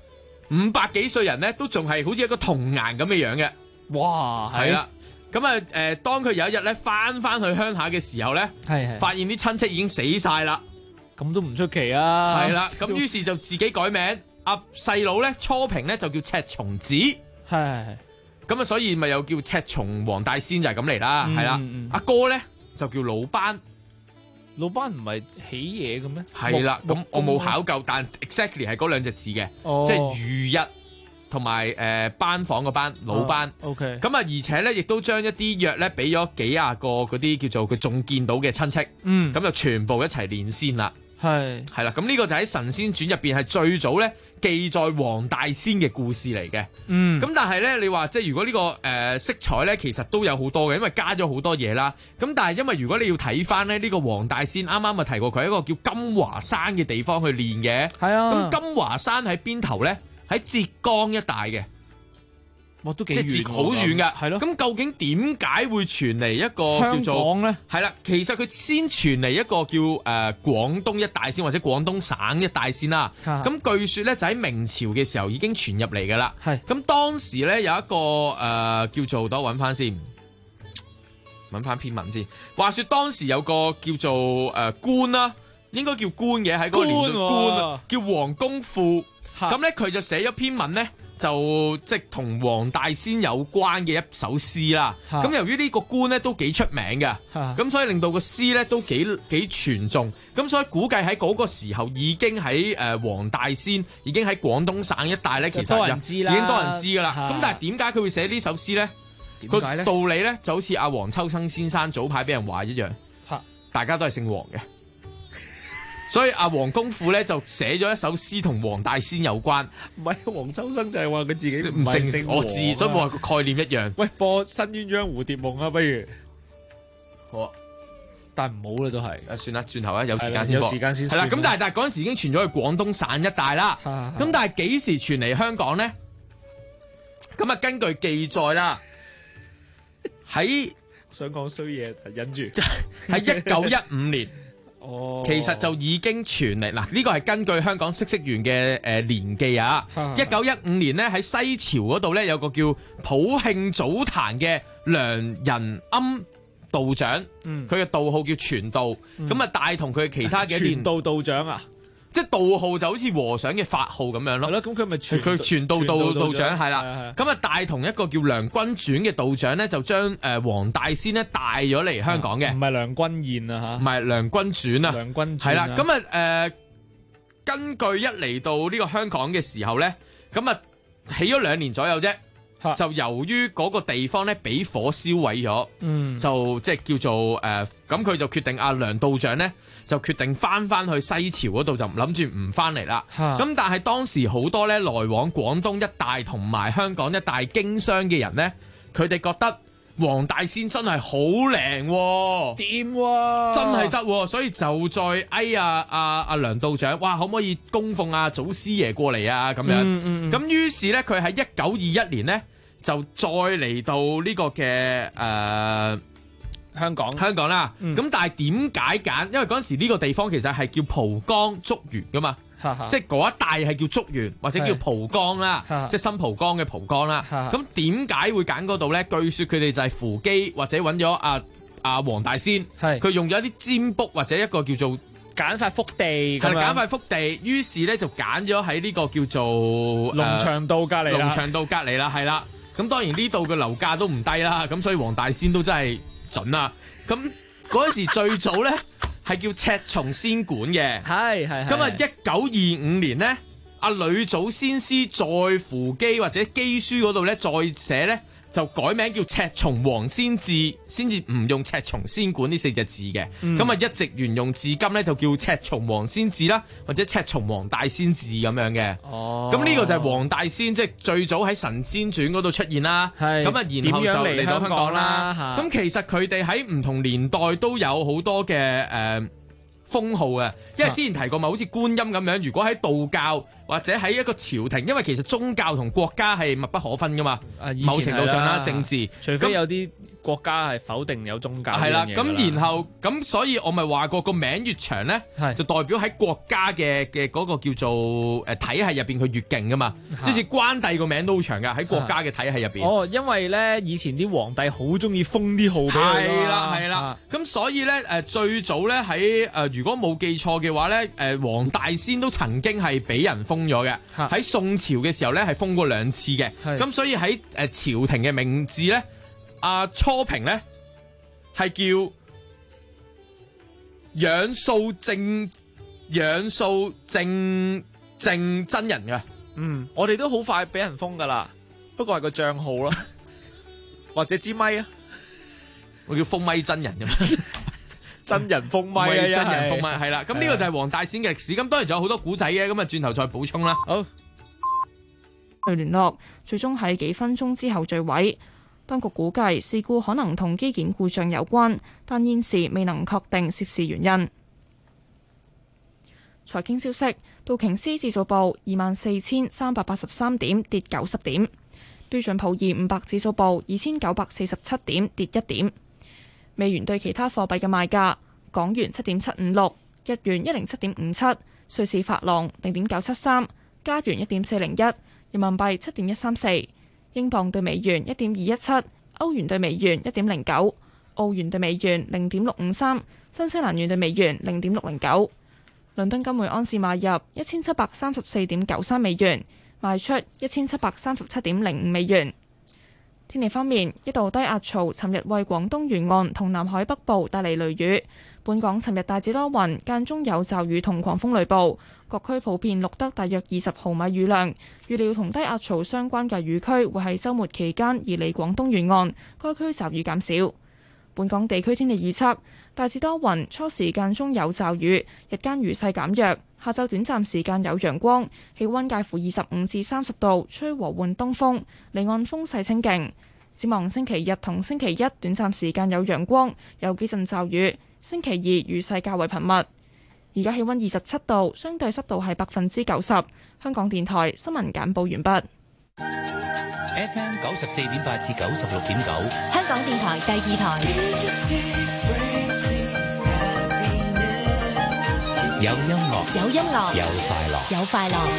，500幾歲人咧都仲係好似一個童顏咁嘅樣嘅。 哇， 係啦。咁啊當佢有一日咧翻去鄉下嘅時候咧，發現啲親戚已經死晒啦。 咁都唔出奇啊。 係啦，咁於是就自己改名。阿細佬咧初評咧就叫赤松子。係。咁啊，所以咪又叫赤松黃大仙就係咁嚟啦。係啦。阿哥咧就叫魯班。 魯班唔係起嘢嘅咩？ 係啦，咁我冇考究，但 exactly 係嗰兩隻字嘅，即係如日同埋班房個班魯班。 OK。 咁啊，而且咧亦都將一啲藥咧俾咗幾廿個嗰啲叫做佢仲見到嘅親戚。咁就全部一齊練仙啦。係啦，咁呢個就喺《神仙傳》入邊係最早咧記載黃大仙嘅故事嚟嘅。咁但係咧，你話即係如果呢個色彩咧，其實都有好多嘅，因為加咗好多嘢啦。咁但係因為如果你要睇翻咧呢個黃大仙，啱啱咪提過佢係一個叫金華山嘅地方去練嘅。係啊。咁金華山喺邊頭咧？喺浙江一帶嘅。 都幾即係浙好遠嘅，係咯。咁究竟點解會傳嚟一個叫做香港咧？ 係啦，其實佢先傳嚟一個叫廣東一帶先，或者廣東省一帶先啦。咁據說咧就喺明朝嘅時候已經傳入嚟㗎啦。係。咁當時咧有一個叫做，等我揾翻先，揾翻篇文先。話說當時有個叫做官啦，應該叫官嘅，喺嗰個年代官啊，叫黃公富。咁咧佢就寫咗篇文咧。就即係同黃大仙有關嘅一首詩啦。咁由於呢個官咧都幾出名嘅，咁所以令到個詩咧都幾傳頌。咁所以估計喺嗰個時候已經喺黃大仙，已經喺廣東省一帶咧，其實已經多人知㗎啦。咁但係點解佢會寫呢首詩咧？點解咧？道理咧就好似阿黃秋生先生早排俾人話一樣，大家都係姓黃嘅。所以阿黃公富咧就寫咗一首詩同黃大仙有關。 唔係黃秋生就係話佢自己唔姓我字，所以冇話個概念一樣。 喂，播《新鴛鴦蝴蝶夢》啊，不如好啊，但係唔好啦，都係算啦，轉頭啦，有時間先播。 有時間先係啦。咁但係嗰陣時已經傳咗去廣東省一帶啦。咁但係幾時傳嚟香港咧？咁啊，根據記載啦，喺想講衰嘢，忍住。 喺1915年。其實就已經傳嚟嗱，呢個係根據香港嗇色園嘅年記啊。1915年咧喺西樵嗰度咧有個叫普慶祖壇嘅梁仁庵道長，佢嘅道號叫傳道，咁啊帶同佢其他嘅傳道道長啊。 即係道號就好似和尚嘅法號咁樣咯。係咯， 咁佢咪佢傳道長係啦。咁啊帶同一個叫梁君傳嘅道長咧，就將黃大仙咧帶咗嚟香港嘅。 唔係梁君彥啊嚇， 唔係梁君傳啊。 梁君傳係啦。咁啊根據一嚟到呢個香港嘅時候咧，咁啊起咗2年左右啫。就由於嗰個地方咧俾火燒毀咗，就即係叫做咁佢就決定阿梁道長咧。就決定翻去西樵嗰度，就諗住唔翻嚟啦。咁但係當時好多咧來往廣東一帶同埋香港一帶經商嘅人咧，佢哋覺得黃大仙真係好靚， 掂喎， 真係得，所以就再嗌阿梁道長，哇，可唔可以供奉阿祖師爺過嚟啊？咁樣，咁於是咧，佢喺1921年咧就再嚟到呢個嘅香港啦，咁但係點解揀？因為嗰陣時呢個地方其實係叫蒲崗竹園噶嘛，即係嗰一帶係叫竹園或者叫蒲崗啦，即係新蒲崗嘅蒲崗啦。咁點解會揀嗰度咧？據說佢哋就係扶乩或者揾咗阿黃大仙，佢用咗一啲占卜或者一個叫做揀塊福地， 係揀塊福地，於是咧就揀咗喺呢個叫做龍翔道隔離啦，係啦。咁當然呢度嘅樓價都唔低啦，咁所以黃大仙都真係準啊！咁嗰陣時最早咧係叫赤松仙館嘅，係。咁啊1925年咧，阿呂祖先師在扶乩或者乩書嗰度咧再寫咧，就改名叫赤松黃仙寺，先至唔用赤松仙館呢4隻字嘅。咁啊一直沿用至今咧，就叫赤松黃仙寺啦，或者赤松黃大仙寺咁樣嘅。咁呢個就係黃大仙，即係最早喺神仙傳嗰度出現啦。咁啊，然後就嚟到香港啦。咁其實佢哋喺唔同年代都有好多嘅封號嘅，因為之前提過咪好似觀音咁樣，如果喺道教或者喺一個朝廷，因為其實宗教同國家係密不可分噶嘛，某程度上啦，政治， 除非有啲國家係否定有宗教呢樣嘢啦。 係啦，咁然後咁，所以我咪話過個名越長咧，就代表喺國家嘅嗰個叫做體系入邊佢越勁噶嘛，即係關帝個名都好長噶，喺國家嘅體系入邊。 哦，因為咧以前啲皇帝好中意封啲號俾佢。 係啦，咁所以咧最早咧喺如果冇記錯嘅話咧黃大仙都曾經係俾人封咗嘅，喺宋朝嘅時候咧係封過2次嘅，咁所以喺朝廷嘅名字咧，初平咧係叫楊素正真人嘅。 我哋都好快俾人封噶啦，不過係個帳號啦，或者支咪啊， 我叫封咪真人咁。 真人封咪真人封咪係啦，咁呢個就係黃大仙嘅歷史。咁當然仲有好多古仔嘅，咁啊轉頭再補充啦。 好， 去聯絡，最終喺幾分鐘之後墜毀。當局估計事故可能同機件故障有關，但現時未能確定涉事原因。財經消息，道瓊斯指數報24,383點，跌90點；標準普爾500指數報2,947點，跌1點。美元對其他貨幣嘅賣價：港元7.756，日元107.57，瑞士法郎0.973，加元1.401，人民幣7.134，英鎊對美元1.217，歐元對美元1.09，澳元對美元0.653，新西蘭元對美元0.609。倫敦金每安士買入1734.93美元，賣出1737.05美元。天氣方面，一道低壓槽尋日為廣東沿岸同南海北部帶嚟雷雨。本港尋日大致多雲，間中有驟雨同狂風雷暴，各區普遍錄得大約20毫米雨量。預料同低壓槽相關嘅雨區會喺週末期間移離廣東沿岸，該區驟雨減少。本港地區天氣預測，大致多雲，初時間中有驟雨，日間雨勢減弱，下晝短暫時間有陽光，氣溫介乎25至30度，吹和緩東風，離岸風勢清勁。展望星期日同星期一短暫時間有陽光，有幾陣驟雨。星期二雨勢較為頻密。而家氣溫27度，相對濕度係90%。香港電台新聞簡報完畢。 FM 94.8至96.9， 香港電台第2台。 有音樂， 有音樂， 有快樂， 有快樂。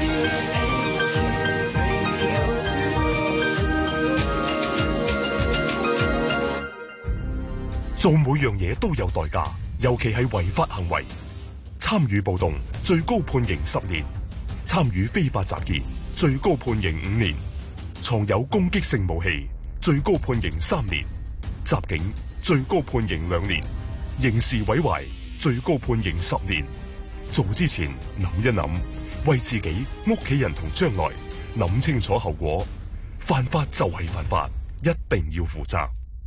做每樣嘢都有代價，尤其係違法行為。參與暴動最高判刑10年，參與非法集結最高判刑5年，藏有攻擊性武器最高判刑3年，襲警最高判刑2年，刑事毀壞最高判刑10年。做之前諗一諗，為自己、屋企人同將來諗清楚後果。犯法就係犯法，一定要負責。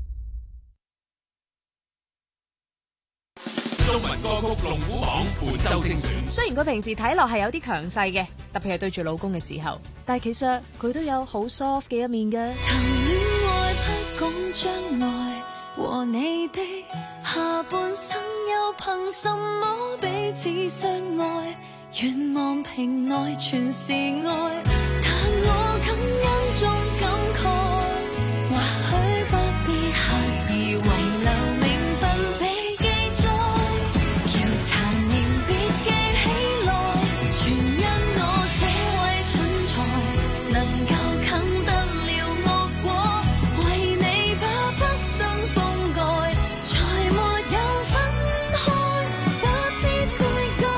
中文歌曲龍虎榜本周精選。 雖然佢平時睇落係有啲強勢嘅，特別係對住老公嘅時候，但係其實佢都有好 soft 嘅一面嘅。 談戀愛不講將來，和你的下半生又憑什麼彼此相愛？願望瓶內全是愛，但我感恩中感慨，或許不必刻意遺留名分被記載，叫殘念別記起來，全因我這位蠢材能夠啃得了惡果，為你把畢生封蓋，才沒有分開，不必悔改，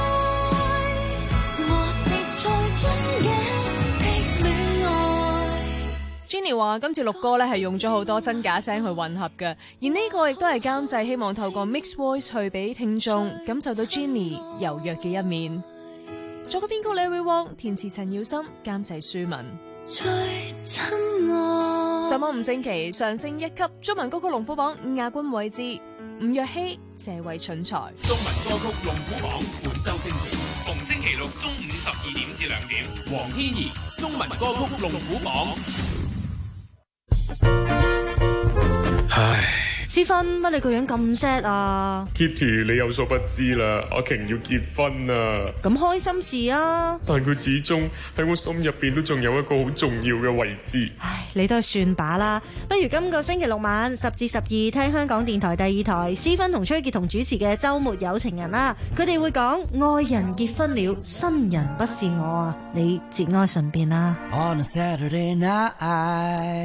我是在終野的戀愛。 Jenny 話今次錄歌咧係用咗好多真假聲去混合嘅，而呢個亦都係監製希望透過 mix voice 去俾聽眾感受到 Jenny 柔弱嘅一面。作曲編曲 Larry Wong， 填詞陳耀森，監製舒文。 最親愛。 上網5星期上升1級，中文歌曲龍虎榜亞軍位置，吳若希、謝偉蠢才。 中文歌曲龍虎榜本周精選，逢星期六中午12點至2點。黃天怡，中文歌曲龍虎榜。 唉， 思芬，乜你個樣咁 sad 啊 Kitty， 你有所不知啦，阿瓊要結婚啊！ 咁開心事啊！ 但佢始終喺我心入邊都仲有一個好重要嘅位置。 唉，你都係算把啦。不如今個星期六晚10至12聽香港電台第2台，思芬同崔潔彤主持嘅週末有情人啦。佢哋會講愛人結婚了，新人不是我啊！你節哀順變啦。 On a Saturday night。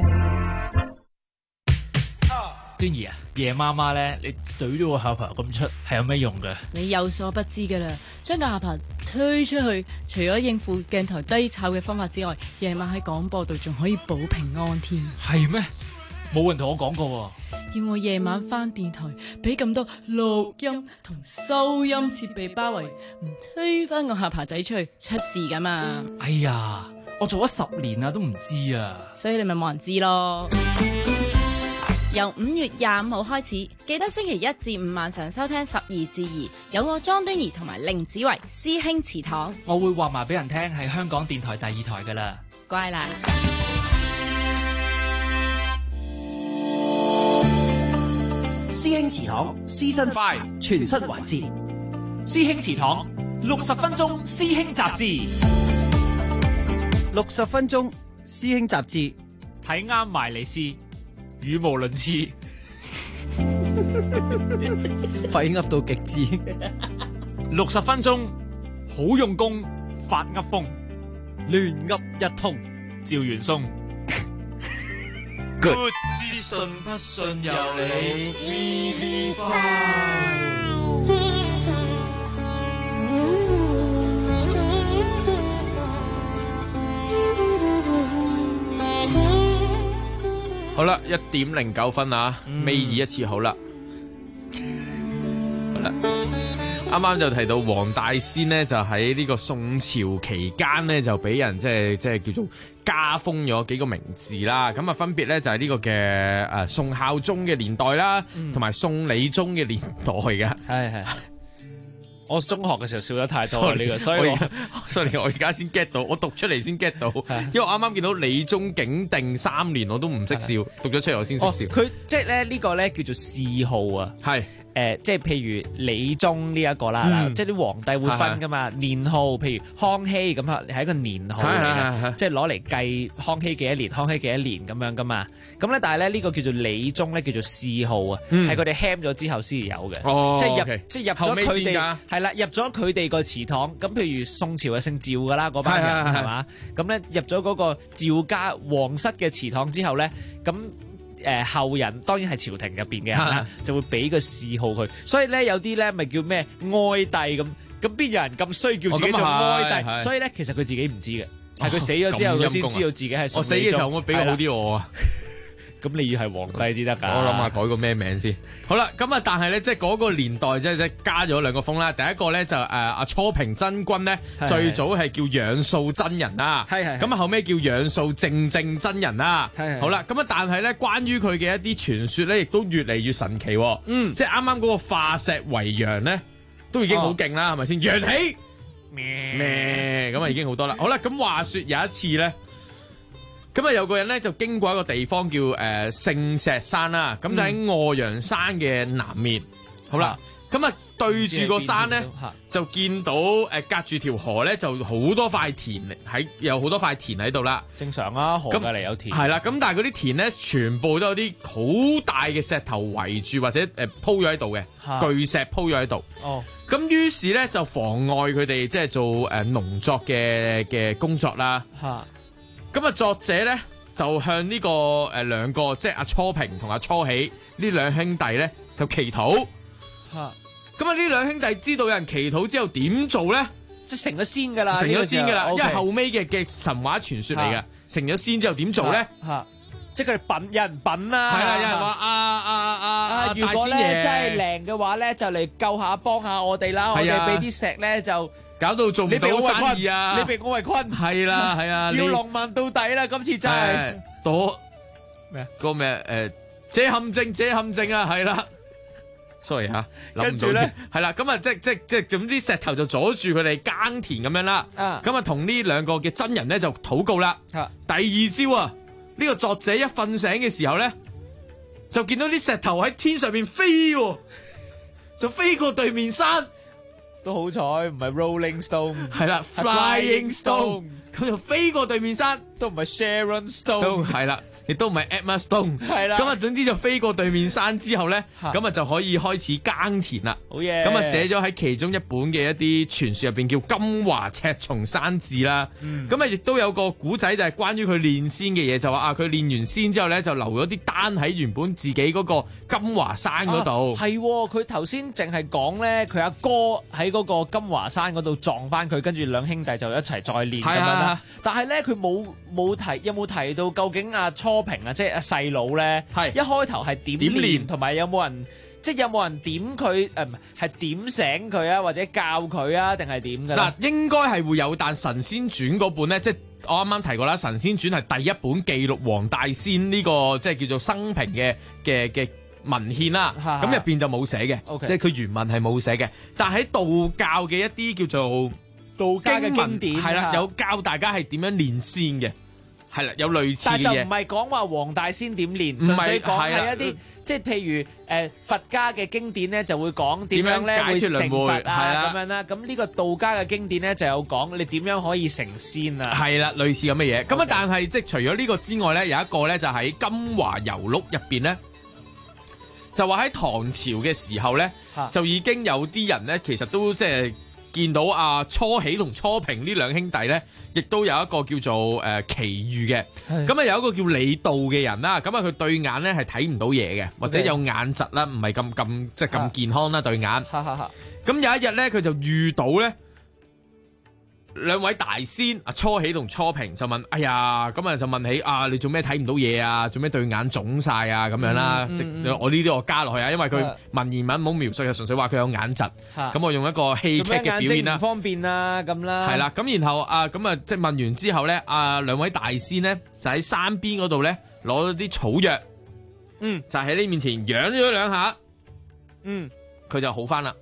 端兒啊，夜媽媽咧，你懟咗個下巴咁出，係有咩用㗎？ 你有所不知㗎啦，將個下巴推出去，除咗應付鏡頭低炒嘅方法之外，夜晚喺廣播度仲可以保平安添。 係咩？冇人同我講過喎。 要我夜晚返電台，俾咁多錄音同收音設備包圍，唔推返個下巴仔出去，出事㗎嘛？ 哎呀，我做咗10年啦，都唔知啊。 所以你咪冇人知咯。由5月25號開始，記得星期1至5晚上收聽12至2，有我莊端儀同埋凌子維師兄祠堂。 我會話埋俾人聽係香港電台第2台噶啦， 乖啦。 師兄祠堂 Season 5全新環節， 師兄祠堂60分鐘師兄雜誌 ，60分鐘師兄雜誌， 睇啱埋嚟試。語無倫次， 廢噏到極致。 60分鐘，好用功，發噏風，亂噏一通，趙元松。 Good 資訊不信由你 ，VV5。好啦，1:09啊，尾二一次好啦，好啦，啱啱就提到黃大仙呢，就喺呢個宋朝期間呢，就俾人即係叫做加封咗幾個名字啦，咁啊分別咧就係呢個嘅宋孝宗嘅年代啦，同埋宋理宗嘅年代嘅， 係。我中學嘅時候笑得太多啦呢個，所以我而家先 get 到，我讀出嚟先 get 到，因為我啱啱見到理宗景定3年我都唔識笑，讀咗出嚟我先識笑。 佢即係咧呢個咧叫做諡號啊， 係即係譬如理宗呢一個啦，即係啲皇帝會分噶嘛，年號，譬如康熙咁啊，係一個年號嚟嘅，即係攞嚟計康熙幾多年，康熙幾多年咁樣噶嘛。咁咧，但係咧呢個叫做理宗咧，叫做諡號啊，係佢哋 ham 咗之後先有嘅，即係入咗佢哋係啦，入咗佢哋個祠堂。咁譬如宋朝嘅姓趙噶啦，嗰班人係嘛，咁咧入咗嗰個趙家皇室嘅祠堂之後咧，咁。後人當然係朝廷入邊嘅人啦，就會俾個諡號佢，所以咧有啲咧咪叫咩哀帝咁邊有人咁衰叫自己做哀帝？所以咧其實佢自己唔知嘅，係佢死咗之後佢先知道自己係。 我死嘅時候我俾個好啲我啊！ 咁你要係皇帝先得㗎。 我諗下改個咩名先。好啦，咁啊，但係咧，即係嗰個年代即係加咗2個封啦。第一個咧就阿初平真君咧，最早係叫楊素真人啦。係。咁啊，後尾叫楊素正真人啦。係。好啦，咁啊，但係咧，關於佢嘅一啲傳說咧，亦都越嚟越神奇。即係啱啱嗰個化石為陽咧，都已經好勁啦，係咪先？陽起咩咁啊，已經好多啦。好啦，咁話說有一次咧。咁啊，有個人咧就經過一個地方叫聖石山啦，咁就喺岳陽山嘅南面。好啦，咁啊對住個山咧，就見到隔住條河咧，就好多塊田有好多塊田喺度啦。 正常啊，河隔離有田。 係啦，咁但係嗰啲田咧，全部都有啲好大嘅石頭圍住或者鋪咗喺度嘅巨石鋪咗喺度。哦，咁於是咧就妨礙佢哋即係做農作嘅工作啦。咁啊，作者咧就向呢個兩個，即係阿初平同阿初喜呢兩兄弟咧就祈禱。咁啊，呢兩兄弟知道有人祈禱之後點做咧？ 即係成咗仙㗎啦， 成咗仙㗎啦，因為後尾嘅神話傳說嚟嘅。成咗仙之後點做咧？ 即係佢哋有人品啦。 係啦，有人話如果咧真係靈嘅話咧，就嚟救下幫下我哋啦。我哋俾啲石咧就。 搞到做唔到生意啊！ 你被我為坤， 係啦係啊， 要浪漫到底啦！今次真係多咩？個咩這陷阱啊！係啦 ，sorry 吓， 跟住咧係啦，咁啊即係總之石頭就阻住佢哋耕田咁樣啦。咁啊同呢兩個嘅真人咧就禱告啦。第二朝啊，呢個作者一瞓醒嘅時候咧， 就見到啲石頭喺天上面飛喎，就飛過對面山。 都好彩唔係 Rolling Stone， 係啦 Flying Stone， 咁就飛過對面山， 都唔係 Sharon Stone， 係啦。亦都唔係 Emma Stone， 係啦。 咁啊，總之就飛過對面山之後咧，咁啊就可以開始耕田啦。 好嘢！ 咁啊寫咗喺其中一本嘅一啲傳說入邊，叫《金華赤松山志》啦。咁啊，亦都有個古仔就係關於佢練仙嘅嘢，就話啊，佢練完仙之後咧，就留咗啲丹喺原本自己嗰個金華山嗰度。 係，佢頭先淨係講咧，佢阿哥喺嗰個金華山嗰度撞翻佢，跟住兩兄弟就一齊再練咁樣啦。但係咧，佢冇提到究竟阿初平啊，即係阿細佬咧，一開頭係點練，同埋有冇人點佢係點醒佢啊，或者教佢啊，定係點㗎？ 嗱，應該係會有，但《神仙傳》嗰本咧，即係我啱啱提過啦，《神仙傳》係第一本記錄黃大仙呢個即係叫做生平嘅文獻啦。咁入邊就冇寫嘅，即係佢原文係冇寫嘅。但係喺道教嘅一啲叫做道家嘅經典， 係啦，有教大家係點樣練仙嘅。係啦，有類似嘅嘢，但就唔係講話黃大仙點練，純粹講係一啲即係譬如佛家嘅經典咧，就會講點樣咧會成佛啊咁樣啦。咁呢個道家嘅經典咧就有講你點樣可以成仙啊。 係啦，類似咁嘅嘢。咁啊，但係即係除咗呢個之外咧，有一個咧就喺《金華遊錄》入邊咧，就話喺唐朝嘅時候咧，就已經有啲人咧，其實都即係見到阿初喜同初平呢兩兄弟咧。亦都有一個叫做奇遇嘅，咁啊有一個叫李道嘅人啦，咁啊佢對眼咧係睇唔到嘢嘅，或者有眼疾啦，唔係咁即係咁健康啦對眼。咁有一日咧，佢就遇到咧兩位大仙，阿初喜同初平就問：哎呀，咁啊就問起啊，你做咩睇唔到嘢啊？做咩對眼腫晒啊？咁樣啦，即我呢啲我加落去啊，因為佢文言文冇描述，就純粹話佢有眼疾。咁我用一個戲劇嘅表現啦。 唔方便啊，咁啦。 係啦，咁然後咁啊，即係問完之後咧，兩位大仙咧就喺山邊嗰度咧攞咗啲草藥，就喺你面前養咗兩下，佢就好翻啦。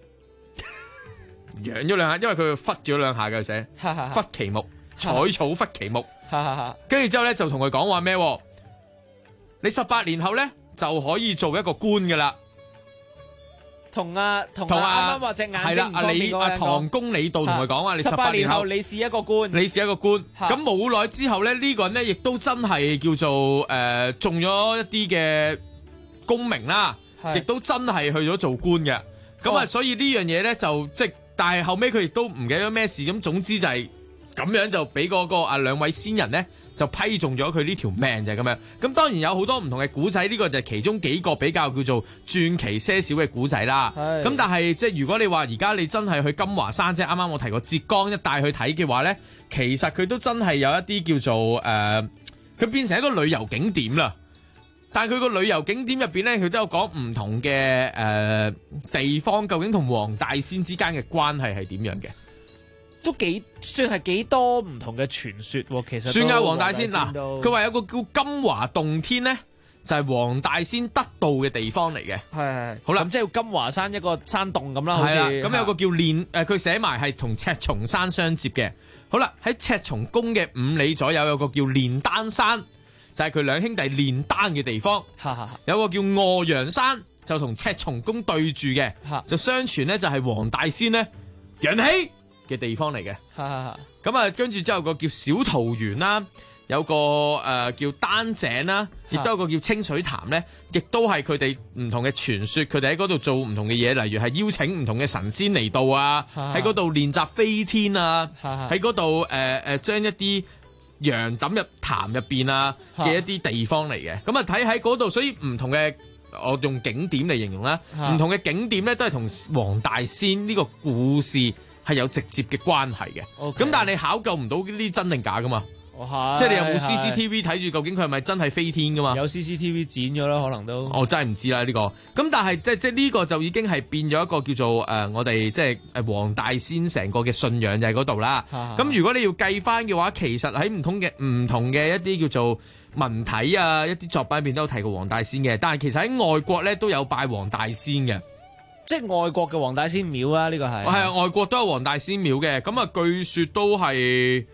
養咗兩下，因為佢忽咗兩下嘅寫，忽其木，採草忽其木，跟住之後咧就同佢講話咩？你18年後咧就可以做一個官噶啦。 同啱啱話隻眼睛唔方便嗰個唐公李道同佢講話，你 18年後你試一個官， 你試一個官。咁冇耐之後咧，呢個人咧亦都真係叫做中咗一啲嘅功名啦，亦都真係去咗做官嘅。咁啊，所以呢樣嘢咧就即係。但係後尾佢亦都唔記得咩事，咁總之就係咁樣就俾嗰個兩位仙人咧就批中咗佢呢條命就係咁樣。咁當然有好多唔同嘅古仔，呢個就係其中幾個比較叫做傳奇些少嘅古仔啦。咁但係即係如果你話而家你真係去金華山，即係啱啱我提過浙江一帶去睇嘅話咧，其實佢都真係有一啲叫做佢變成一個旅遊景點啦。但係佢個旅遊景點入邊咧，佢都有講唔同嘅地方，究竟同黃大仙之間嘅關係係點樣嘅？ 都算係幾多唔同嘅傳說喎。其實算啊，黃大仙嗱，佢話有個叫金華洞天咧，就係黃大仙得道嘅地方嚟嘅。 係好啦， 咁即係金華山一個山洞咁啦。好似咁有個叫佢寫埋係同赤松山相接嘅。好啦，喺赤松宮嘅5里左右有個叫煉丹山。就係佢兩兄弟煉丹嘅地方，有個叫臥陽山，就同赤松宮對住嘅，就相傳咧就係黃大仙咧陽氣嘅地方嚟嘅。咁啊，跟住之後有個叫小桃園啦，有個叫丹井啦，亦都有個叫清水潭咧，亦都係佢哋唔同嘅傳說，佢哋喺嗰度做唔同嘅嘢，例如係邀請唔同嘅神仙嚟到啊，喺嗰度練習飛天啊，喺嗰度將一啲羊抌入潭入邊啊嘅一啲地方嚟嘅，咁啊睇喺嗰度，所以唔同嘅我用景點嚟形容啦，唔同嘅景點咧都係同黃大仙呢個故事係有直接嘅關係嘅。咁但係你考究唔到呢啲真定假噶嘛？即係你有冇 CCTV 睇住究竟佢係咪真係飛天噶嘛？ 有 CCTV 剪咗啦，可能都我真係唔知啦呢個。咁但係即係呢個就已經係變咗一個叫做我哋即係黃大仙成個嘅信仰就喺嗰度啦。咁如果你要計翻嘅話，其實喺唔同嘅一啲叫做文體啊，一啲作品入邊都有提過黃大仙嘅。但係其實喺外國咧都有拜黃大仙嘅， 即係外國嘅黃大仙廟啊。呢個係啊，外國都有黃大仙廟嘅。咁啊，據說都係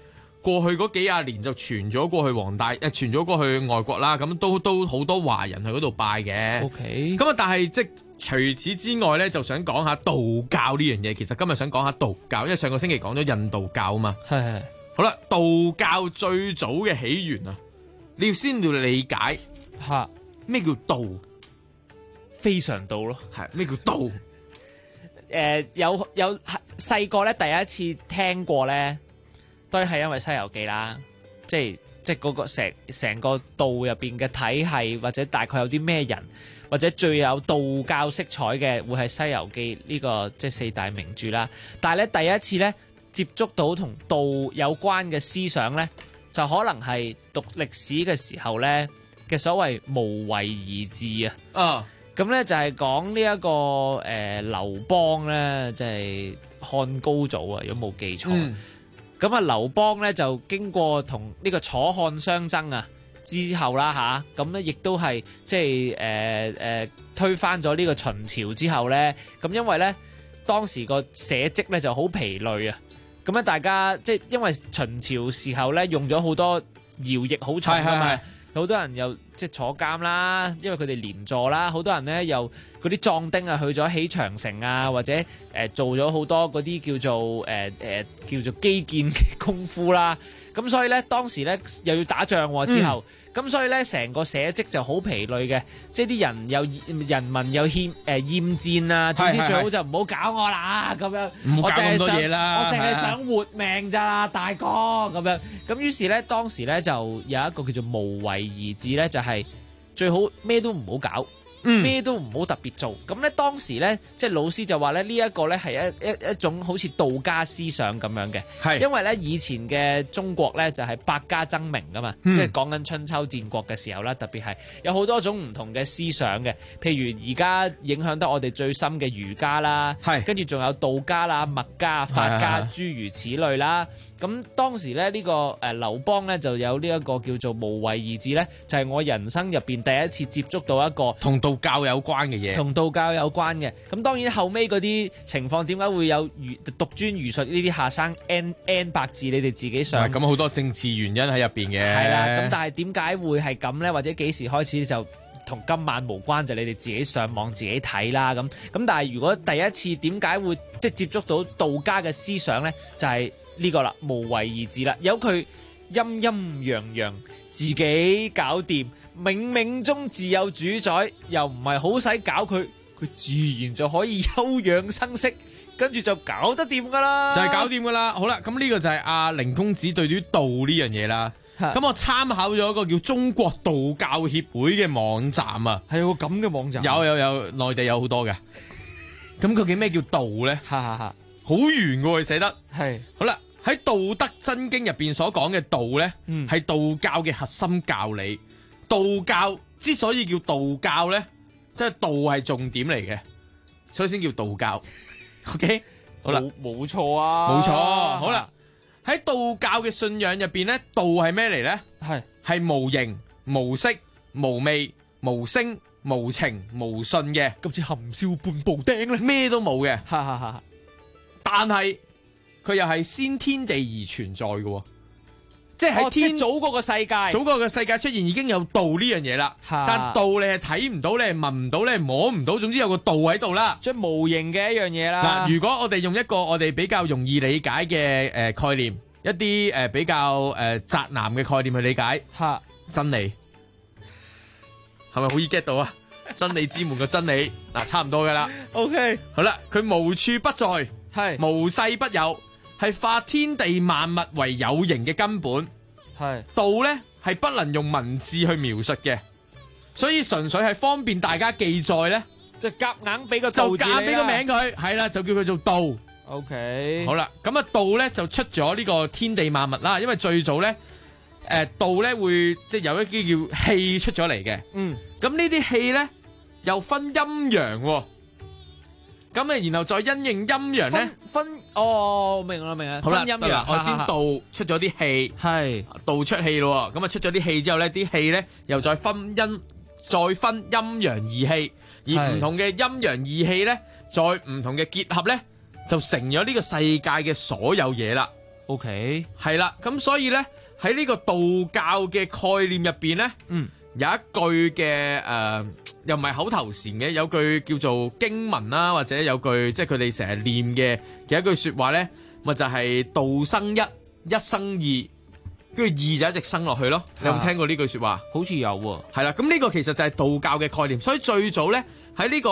過去嗰幾廿年就傳咗過去傳咗過去外國啦，咁都好多華人去嗰度拜嘅。 OK， 咁啊，但係即除此之外咧，就想講下道教呢樣嘢。其實今日想講下道教，因為上個星期講咗印度教啊嘛。 係。 好啦，道教最早嘅起源啊，你要先要理解吓咩叫道， 非常道咯。 係咩叫道？ 有細個咧第一次聽過咧，都係因為《西遊記》啦，即係嗰個成個道入邊嘅體系，或者大概有啲咩人，或者最有道教色彩嘅，會係《西遊記》呢個即係四大名著啦。但係咧第一次咧接觸到同道有關嘅思想咧，就可能係讀歷史嘅時候咧嘅所謂無為而治啊。咁咧就係講呢一個劉邦咧，即係漢高祖啊，如果冇記錯。咁啊，劉邦咧就經過同呢個楚漢相爭啊之後啦吓，咁咧亦都係即係推翻咗呢個秦朝之後咧，咁因為咧當時個社稷咧就好疲累啊，咁咧大家即係因為秦朝時候咧用咗好多徭役好重㗎嘛。好多人又即係坐監啦，因為佢哋連坐啦。好多人咧又嗰啲壯丁啊，去咗起長城啊，或者做咗好多嗰啲叫做基建嘅功夫啦。咁所以咧當時咧又要打仗之後，咁所以咧成個社稷就好疲累嘅，即係啲人民又厭戰啊。總之最好就唔好搞我啦咁樣， 唔好搞咁多嘢啦。 我淨係想活命咋，大哥咁樣。咁於是咧當時咧就有一個叫做無為而治咧，就係最好咩都唔好搞。咩都唔好特別做，咁咧當時咧即係老師就話咧呢一個咧係一種好似道家思想咁樣嘅，係因為咧以前嘅中國咧就係百家爭鳴噶嘛，即係講緊春秋戰國嘅時候啦，特別係有好多種唔同嘅思想嘅，譬如而家影響得我哋最深嘅儒家啦，係跟住仲有道家啦、墨家、法家諸如此類啦。咁當時咧呢個劉邦咧就有呢一個叫做無為而治咧，就係我人生入邊第一次接觸到一個同道教有關嘅嘢， 同道教有關嘅。咁當然後尾嗰啲情況點解會有獨尊儒術呢啲下生 N 百字，你哋自己上。 咁好多政治原因喺入邊嘅。 係啦，咁但係點解會係咁咧？或者幾時開始就同今晚無關，就你哋自己上網自己睇啦。咁但係如果第一次點解會即係接觸到道家嘅思想咧，就係呢個啦，無為而治啦，由佢陰陰陽陽自己搞掂，冥冥中自有主宰，又唔係好使搞佢，佢自然就可以休養生息，跟住就搞得掂噶啦， 就係搞掂噶啦。好啦，咁呢個就係阿凌公子對於道呢樣嘢啦。咁我參考咗一個叫中國道教協會嘅網站啊， 係有個咁嘅網站， 有內地有好多嘅。咁究竟咩叫道咧？好圓嘅佢寫得係。好啦，喺《道德真經》入邊所講嘅道咧，係道教嘅核心教理。道教之所以叫道教咧，即係道係重點嚟嘅，所以先叫道教。OK， 好啦， 冇錯啊， 冇錯。好啦，喺道教嘅信仰入邊咧，道係咩嚟咧？係無形、無色、無味、無聲、無情、無信嘅， 咁似含笑半步釘咧， 咩都冇嘅。但係佢又係先天地而存在嘅，即係喺天早過個世界， 早過個世界出現已經有道呢樣嘢啦。但道你係睇唔到，你係聞唔到，你係摸唔到，總之有個道喺度啦， 即係無形嘅一樣嘢啦。 嗱，如果我哋用一個我哋比較容易理解嘅概念，一啲比較宅男嘅概念去理解，真理係咪好易 get 到啊？真理之門嘅真理，嗱，差唔多噶啦。 OK， 好啦，佢無處不在。係無世不有，係化天地萬物為有形嘅根本。係道咧，係不能用文字去描述嘅，所以純粹係方便大家記載咧， 就夾硬俾個道字， 就夾俾個名佢，係啦，就叫佢做道。 OK， 好啦，咁啊道咧就出咗呢個天地萬物啦，因為最早咧，道咧會即係有一啲叫氣出咗嚟嘅。咁呢啲氣咧又分陰陽。咁啊，然後再因應陰陽咧， 明啦。 好啦，我先道出咗啲氣，係道出氣咯。咁啊，出咗啲氣之後咧，啲氣咧又再分陰陽二氣，而唔同嘅陰陽二氣咧，再唔同嘅結合咧，就成咗呢個世界嘅所有嘢啦。 OK， 係啦，咁所以咧喺呢個道教嘅概念入邊咧，有一句嘅又唔係口頭禪嘅，有句叫做經文啦，或者有句即係佢哋成日念嘅一句説話咧，咪就係道生一，一生二。跟住二就一直生落去咯，你有冇聽過呢句説話？ 好似有喎。 係啦，咁呢個其實就係道教嘅概念，所以最早咧喺呢個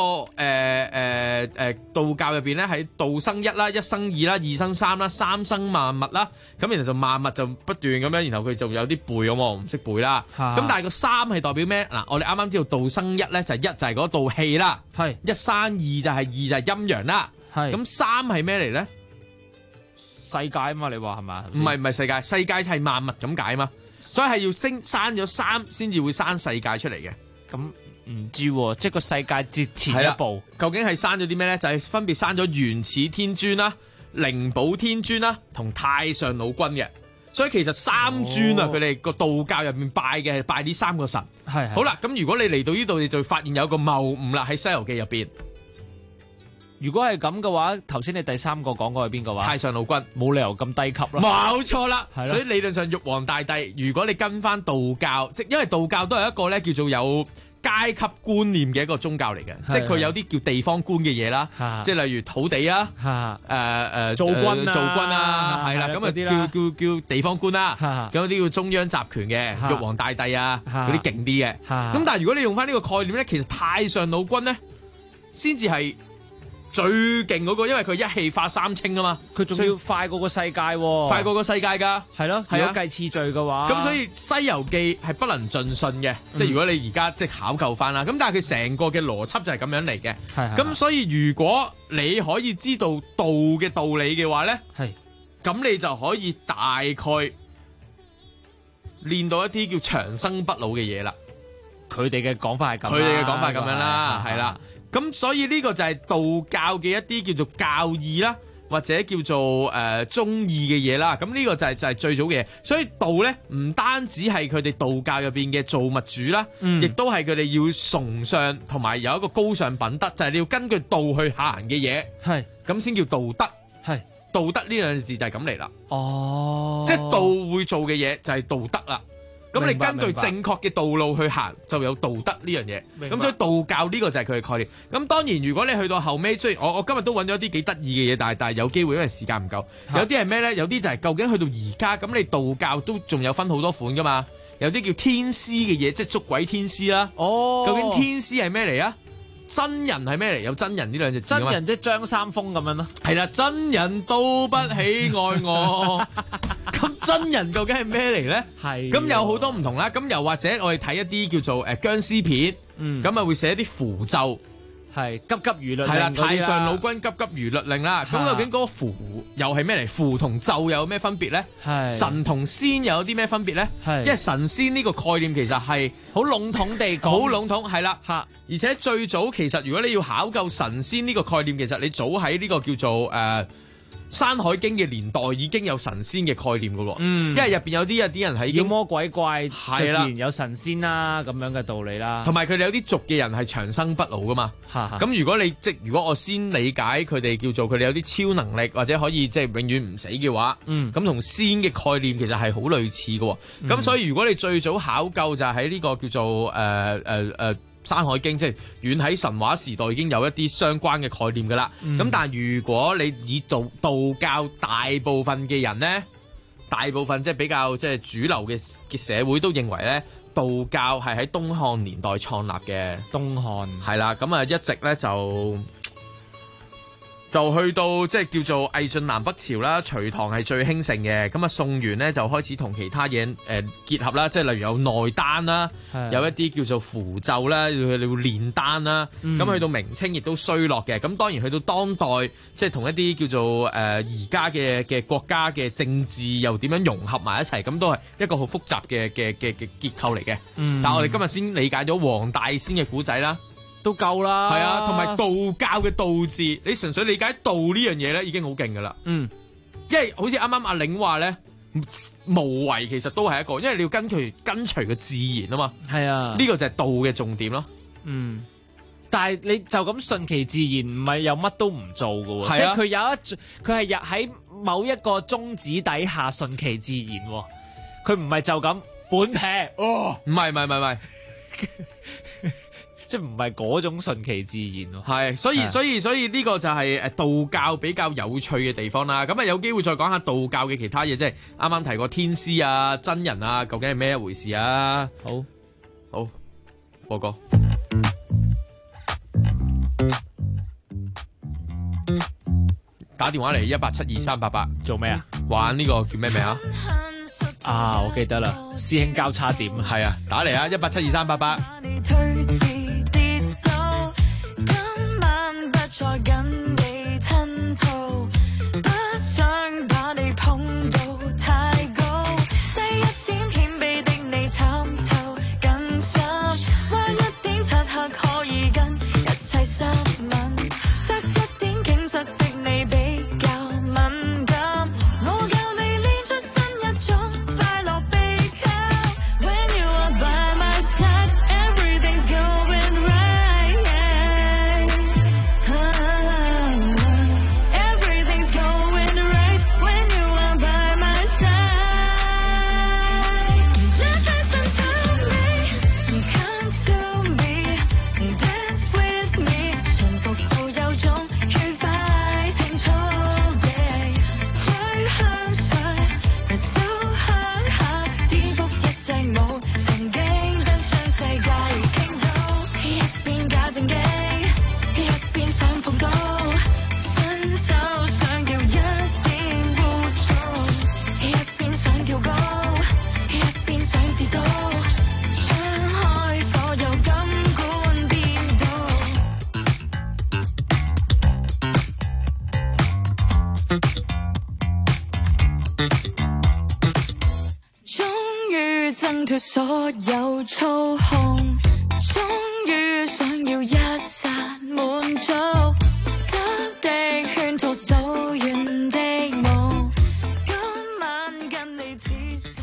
道教入邊咧，喺道生一啦，一生二啦，二生三啦，三生萬物啦，咁然後就萬物就不斷咁樣，然後佢就有啲背咁我唔識背啦。咁但係個三係代表咩？嗱，我哋啱啱知道道生一咧就係一就係嗰道氣啦， 係一生二就係陰陽啦， 係咁三係咩嚟咧？ 世界啊嘛，你話係嘛？ 唔係世界，世界係萬物咁解嘛，所以係要生咗三先至會生世界出嚟嘅。 咁唔知喎，即係個世界節前一步， 究竟係生咗啲咩咧？就係分別生咗元始天尊啦、靈寶天尊啦同太上老君嘅。所以其實三尊啊，佢哋個道教入面拜嘅係拜呢三個神。 係好啦，咁如果你嚟到呢度，你就會發現有個謬誤啦喺《西遊記》入邊。 如果係咁嘅話，頭先你第三個講過係邊個話？ 太上老君， 冇理由咁低級咯。 冇錯啦， 係咯。 所以理論上玉皇大帝，如果你跟翻道教，即因為道教都係一個咧叫做有階級觀念嘅一個宗教嚟嘅，即係佢有啲叫地方官嘅嘢啦，即係例如土地啊，造軍啊，係啦，咁啊叫地方官啦，咁有啲叫中央集權嘅玉皇大帝啊，嗰啲勁啲嘅。咁但係如果你用翻呢個概念咧，其實太上老君咧先至係最勁嗰個，因為佢一氣化三清啊嘛， 佢仲要快過個世界喎， 快過個世界㗎， 係咯，如果計次序嘅話， 咁所以《西遊記》係不能盡信嘅，即係如果你而家即係考究翻啦，咁但係佢成個嘅邏輯就係咁樣嚟嘅，咁所以如果你可以知道道嘅道理嘅話咧，咁你就可以大概練到一啲叫長生不老嘅嘢啦。 佢哋嘅講法係咁， 佢哋嘅講法係咁樣啦，係啦。咁所以呢個就係道教嘅一啲叫做教義啦，或者叫做忠義嘅嘢啦。咁呢個就係最早嘅嘢。所以道咧唔單止係佢哋道教入邊嘅造物主啦，亦都係佢哋要崇尚同埋有一個高尚品德，就係你要根據道去行嘅嘢，係咁先叫道德。係道德呢兩個字就係咁嚟啦。哦，即係道會做嘅嘢就係道德啦。咁你根據正確嘅道路去行，就有道德呢樣嘢。咁所以道教呢個就係佢嘅概念。咁當然，如果你去到後尾，雖然我今日都揾咗啲幾得意嘅嘢，但係有機會因為時間唔夠。有啲係咩咧？有啲就係究竟去到而家，咁你道教都仲有分好多款噶嘛？有啲叫天師嘅嘢，即係捉鬼天師啦。哦，究竟天師係咩嚟啊？真人係咩嚟？有真人呢兩隻字。 真人即係張三豐咁樣咯。 係啦，真人都不喜愛我。咁真人究竟係咩嚟咧？係咁有好多唔同啦。咁又或者我哋睇一啲叫做殭屍片，咁啊會寫一啲符咒， 係急急如律令。 係啦，太上老君急急如律令啦。咁究竟嗰個符又係咩嚟？符同咒有咩分別咧？係神同仙又有啲咩分別咧？係因為神仙呢個概念其實係好籠統地講， 好籠統係啦。嚇！而且最早其實如果你要考究神仙呢個概念，其實你早喺呢個叫做山海經嘅年代已經有神仙嘅概念噶喎，因為入邊有啲人係妖魔鬼怪，就自然有神仙啦咁樣嘅道理啦。 同埋佢哋有啲族嘅人係長生不老噶嘛。咁如果如果我先理解佢哋叫做佢哋有啲超能力或者可以即係永遠唔死嘅話，咁同仙嘅概念其實係好類似嘅。咁所以如果你最早考究就係喺呢個叫做山海經，即係遠喺神話時代已經有一啲相關嘅概念噶啦。咁但係如果你以道教大部分嘅人呢，大部分即係比較即係主流嘅社會都認為呢，道教係喺東漢年代創立嘅。 東漢係啦，咁啊一直呢就去到即係叫做魏晉南北朝啦，隋唐係最興盛嘅。咁啊宋元呢，就開始同其他嘢結合啦，即係例如有內丹啦，有一啲叫做符咒啦，你會煉丹啦。咁去到明清亦都衰落嘅。咁當然去到當代，即係同一啲叫做而家嘅國家嘅政治又點樣融合埋一齊，咁都係一個好複雜嘅結構嚟嘅。但係我哋今日先理解咗黃大仙嘅古仔啦。 都夠啦， 係啊，同埋道教嘅道字，你純粹理解道呢樣嘢咧，已經好勁噶啦。因為好似啱啱阿玲話咧，無為其實都係一個，因為你要跟隨個自然啊嘛。係啊，呢個就係道嘅重點咯。 但係你就咁順其自然，唔係有乜都唔做㗎喎， 係啊即係佢係喺某一個宗旨底下順其自然喎，佢唔係就咁本劈哦， 唔係。 即係唔係嗰種順其自然咯， 係，所以呢個就係道教比較有趣嘅地方啦。咁啊有機會再講下道教嘅其他嘢，即係啱啱提過天師啊、真人啊，究竟係咩一回事啊？好，播歌。打電話嚟1872388 做咩啊？ 玩呢個叫咩名啊？ 啊，我記得啦，師兄交叉點係啊，打嚟啊1872388。 再緊你親套，不想把你捧到太高，低一點顯被的你參透更深，彎一點漆黑可以跟一切濕吻，側一點景側的你比較敏感，我教你練出新一種快樂秘笈 When you are by my side everything's going right Everything's going right when you are by my side. Just listen to me, come to me, dance with me. 馴服到有種愉快情操，最向上，手向下，顛覆一隻舞，曾經得將世界傾倒，一邊假正經，一邊想碰高。伸手想要一點污糟，一邊想跳高，一邊想跌倒，張開所有感官變到。終於掙脫所有操控，終於想要一剎滿足。的圈套數完的夢，今晚跟你仔細。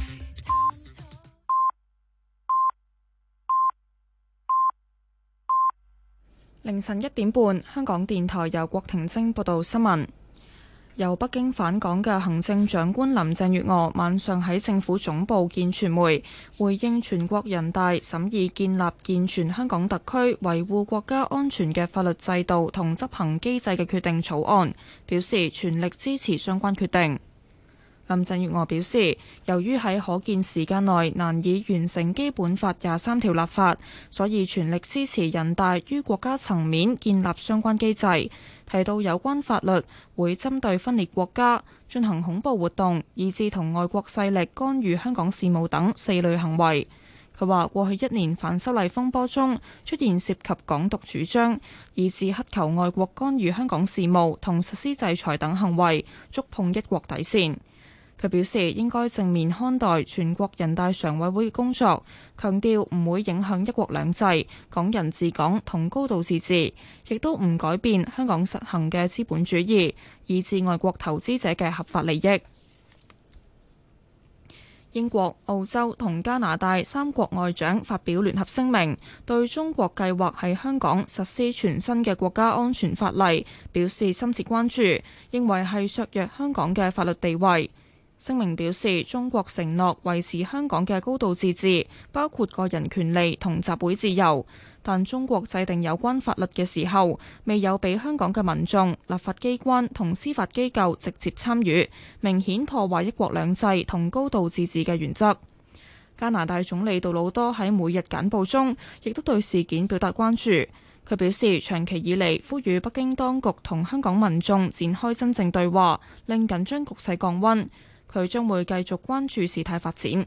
凌晨1點半，香港電台由郭婷晶報道新聞。由北京返港嘅行政長官林鄭月娥晚上喺政府總部見傳媒，回應全國人大審議建立健全香港特區維護國家安全嘅法律制度同執行機制嘅決定草案，表示全力支持相關決定。林鄭月娥表示，由於喺可見時間內難以完成基本法23條立法，所以全力支持人大於國家層面建立相關機制。提到有關法律會針對分裂國家、進行恐怖活動，以至同外國勢力干預香港事務等4類行為。佢話過去1年反修例風波中出現涉及港獨主張，以至乞求外國干預香港事務同實施制裁等行為，觸碰一國底線。佢表示應該正面看待全國人大常委會嘅工作，強調唔會影響一國兩制、港人治港同高度自治，亦都唔改變香港實行嘅資本主義，以至外國投資者嘅合法利益。英國、澳洲同加拿大3國外長發表聯合聲明，對中國計劃喺香港實施全新嘅國家安全法例表示深切關注，認為係削弱香港嘅法律地位。聲明表示，中國承諾維持香港嘅高度自治，包括個人權利同集會自由，但中國制定有關法律嘅時候，未有俾香港嘅民眾、立法機關同司法機構直接參與，明顯破壞一國兩制同高度自治嘅原則。加拿大總理杜魯多喺每日簡報中，亦都對事件表達關注。佢表示，長期以嚟呼籲北京當局同香港民眾展開真正對話，令緊張局勢降溫。佢將會繼續關注事態發展。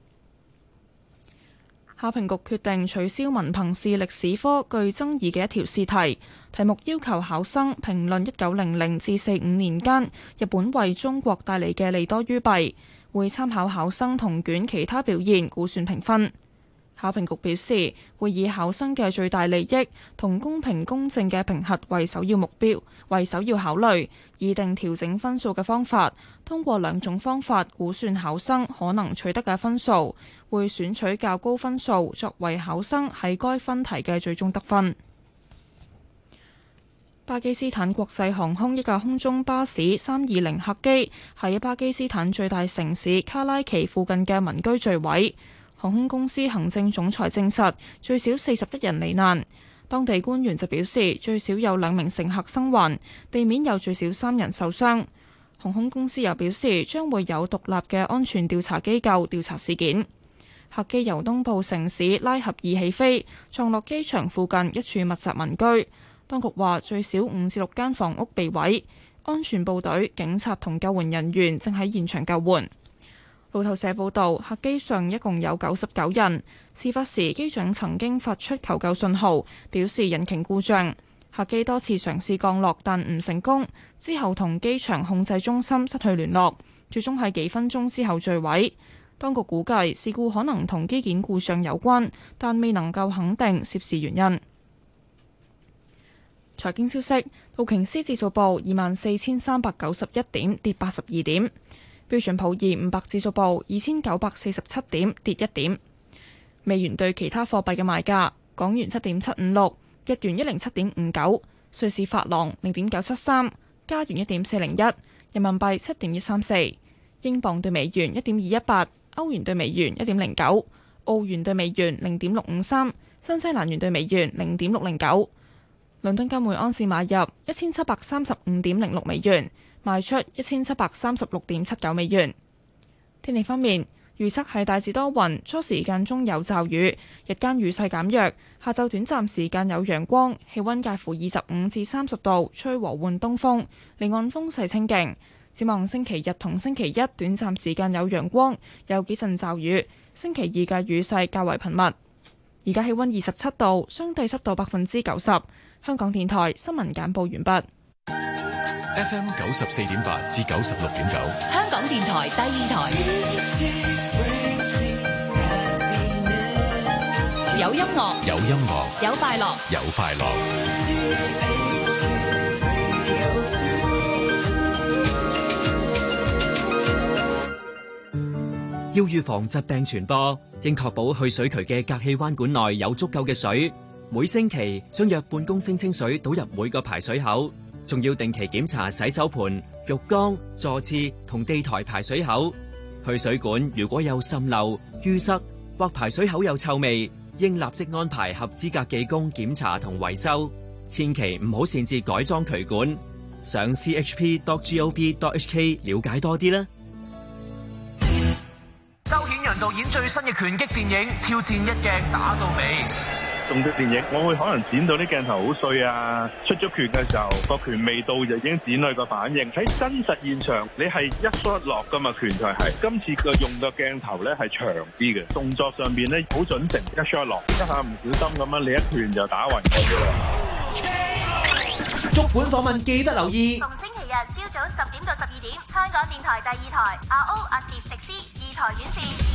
考評局決定取消文憑試歷史科具爭議嘅一條試題，題目要求考生評論1900至45年間日本為中國帶嚟嘅利多於弊，會參考考生同卷其他表現估算評分。考評局表示，會以考生嘅最大利益同公平公正嘅評核為首要目標，為首要考慮，擬定調整分數嘅方法。通過2種方法估算考生可能取得嘅分數，會選取較高分數作為考生喺該分題嘅最終得分。 巴基斯坦國際航空一架空中巴士320客機喺巴基斯坦最大城市卡拉奇附近嘅民居墜毀。航空公司行政總裁證實最少41人罹難，當地官員就表示最少有2名乘客生還，地面有最少3人受傷。航空公司又表示將會有獨立嘅安全調查機構調查事件。客機由東部城市拉合爾起飛，撞落機場附近一處密集民居。當局話最少5至6間房屋被毀，安全部隊、警察同救援人員正喺現場救援。路透社報道，客機上一共有99人。事發時，機長曾經發出求救信號，表示引擎故障。客機多次嘗試降落，但唔成功。之後同機場控制中心失去聯絡，最終喺幾分鐘之後墜毀。當局估計事故可能同機件故障有關，但未能夠肯定涉事原因。財經消息，道瓊斯指數報24,391點，跌82點。標準普爾500指數報2,947點，跌1點。美元對其他貨幣嘅賣價：港元7.756，日元107.59，瑞士法郎0.973，加元1.401，人民幣7.134，英鎊對美元1.218，歐元對美元1.09，澳元對美元0.653，新西蘭元對美元0.609。倫敦金每盎司買入1735.06美元，賣出1736.79美元。天氣方面，預測係大致多雲，初時間中有驟雨，日間雨勢減弱，下晝短暫時間有陽光，氣溫介乎25至30度，吹和緩東風，離岸風勢清勁。展望星期日同星期一，短暫時間有陽光，有幾陣驟雨。星期二嘅雨勢較為頻密。而家氣溫27度，相對濕度90%。香港電台新聞簡報完畢。 FM 94.8至96.9， 香港電台第二台，有音樂， 有音樂， 有快樂， 有快樂。 要預防疾病傳播，應確保去水渠嘅隔氣彎管內有足夠嘅水。每星期將約半公升清水倒入每個排水口，仲要定期檢查洗手盆、浴缸、座廁同地台排水口。去水管如果有滲漏、淤塞或排水口有臭味，應立即安排合資格技工檢查同維修。千祈唔好擅自改裝渠管。上 chp.gov.hk 了解多啲啦。 周顯仁導演最新嘅拳擊電影《挑戰一鏡打到尾》。 動作電影，我會可能剪到啲鏡頭好碎啊！出咗拳嘅時候，個拳未到就已經剪去個反應。喺真實現場，你係一摔落噶嘛？拳台係今次嘅用嘅鏡頭咧係長啲嘅，動作上邊咧好準成，一摔落，一下唔小心咁樣，你一拳就打暈佢啦。 足本訪問記得留意。 逢星期日朝早10點到12點，香港電台第二台阿 O 阿攝食師二台院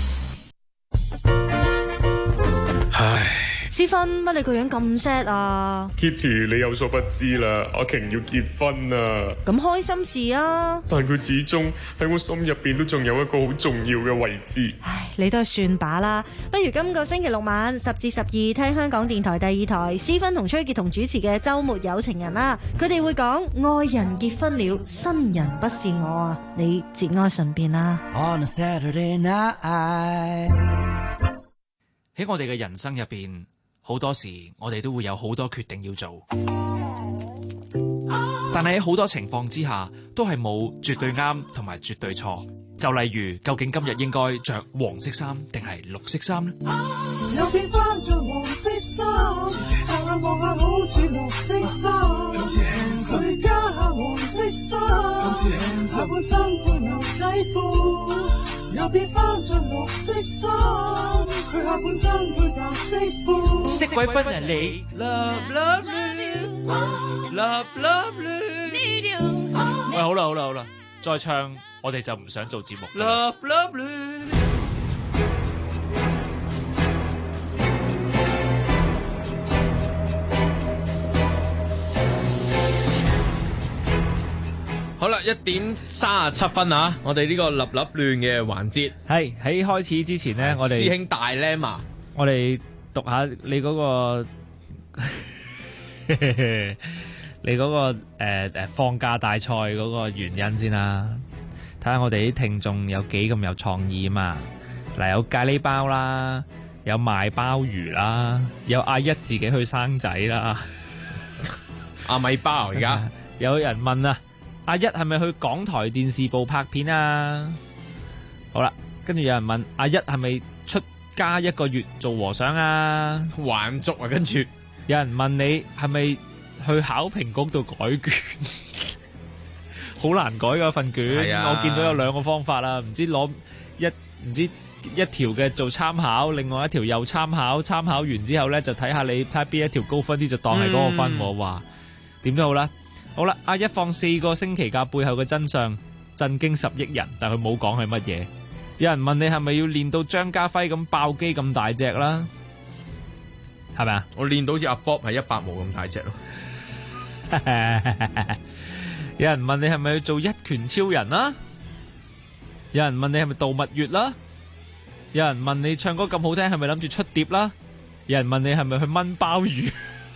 線。 唉。思芬，乜你個樣咁 sad 啊 ？Kitty， 你有所不知啦，阿瓊要結婚啊！ 咁開心事啊！ 但佢始終喺我心入邊都仲有一個好重要嘅位置。 唉，你都係算把啦。不如今個星期六晚10至12聽香港電台第二台，思芬同崔潔彤主持嘅週末有情人啦。佢哋會講愛人結婚了，新人不是我啊！你節哀順變啦。 On a Saturday night， 喺我哋嘅人生入邊。好多時我哋都會有好多決定要做，但係喺好多情況之下都係冇絕對啱同埋絕對錯。就例如，究竟今日應該着黃色衫定係綠色衫呢？ 又變翻着黃色衫，乍眼望下好似綠色衫，佢加下黃色衫，下半身配牛仔褲，又變翻着綠色衫，佢下半身配白色褲。 色鬼分人你 ，love love you，love love you，need you。 喂，好啦，再唱我哋就唔想做節目。 Love love you。 好啦，1點37分啊！我哋呢個立立亂嘅環節係喺開始之前呢，我哋師兄大 Lemma， 我哋讀下你嗰個你嗰個放假大賽嗰個原因先啦，睇下我哋啲聽眾有幾咁有創意啊嘛。嗱，有咖喱包啦，有賣鮑魚啦，有阿一自己去生仔啦， 阿米包而家有人問啊，阿一係咪去港台電視部拍片啊？好啦，跟住有人問阿一係咪出家1個月做和尚啊？ 還俗啊！跟住有人問你係咪去考評局度改卷？好難改噶份卷，我見到有2個方法啦，唔知攞一條嘅做參考，另外一條又參考，參考完之後咧就睇下你睇邊一條高分啲就當係嗰個分。我話點都好啦，好啦，阿一放4個星期假背後嘅真相震驚10億人，但佢冇講係乜嘢。有人問你係咪要練到張家輝咁爆肌咁大隻啦？係咪啊？ 我練到好似阿 Bob 係100毛咁大隻咯。 有人問你係咪要做1拳超人啦？有人問你係咪度蜜月啦？有人問你唱歌咁好聽係咪諗住出碟啦？有人問你係咪去炆鮑魚？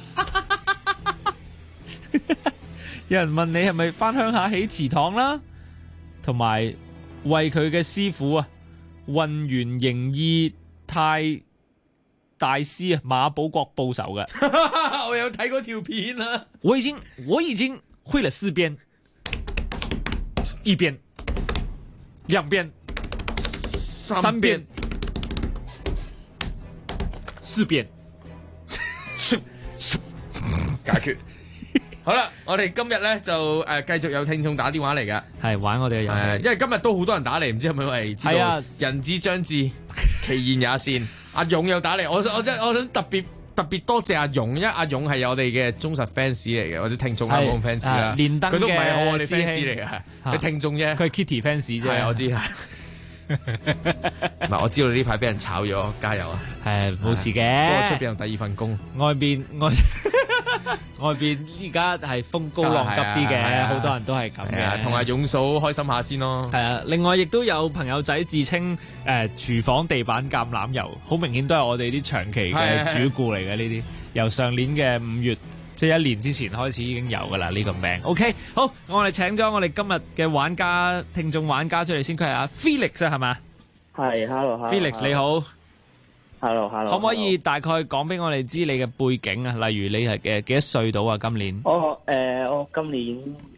有人問你係咪翻鄉下起祠堂啦？同埋為佢嘅師傅啊混元形意太大師啊馬保國報仇嘅。 我有睇嗰條片啊！ 我已經會了4邊，1邊、2邊、3邊、4邊， 解決。好啦，我哋今日咧就繼續有聽眾打電話嚟嘅， 係玩我哋嘅遊戲， 因為今日都好多人打嚟，唔知係咪因為知道人之將至，其言也善。阿勇又打嚟，我想特別多謝阿勇，因為阿勇係我哋嘅忠實 fans 嚟嘅，或者聽眾香港 fans 啦。 連登佢都唔係我哋師兄 fans 嚟嘅，佢聽眾啫， 佢係 Kitty fans 啫。 係我知。唔係，我知道呢排俾人炒咗，加油啊！ 係冇事嘅。 不過出邊有第2份工， 外邊依家係風高浪急啲嘅，好多人都係咁嘅。 同阿勇嫂開心下先咯。 係啊，另外亦都有朋友仔自稱廚房地板橄欖油，好明顯都係我哋啲長期嘅主顧嚟嘅呢啲。由上年嘅5月，即係1年之前開始已經有噶啦呢個名。OK， 好，我哋請咗我哋今日嘅玩家、聽眾玩家出嚟先，佢係阿 Felix 啊，係嘛？ 係 ，Hello，Felix 你好。 Hello， 可唔可以大概講俾我哋知你嘅背景啊？例如你係嘅幾多歲到啊？今年我今年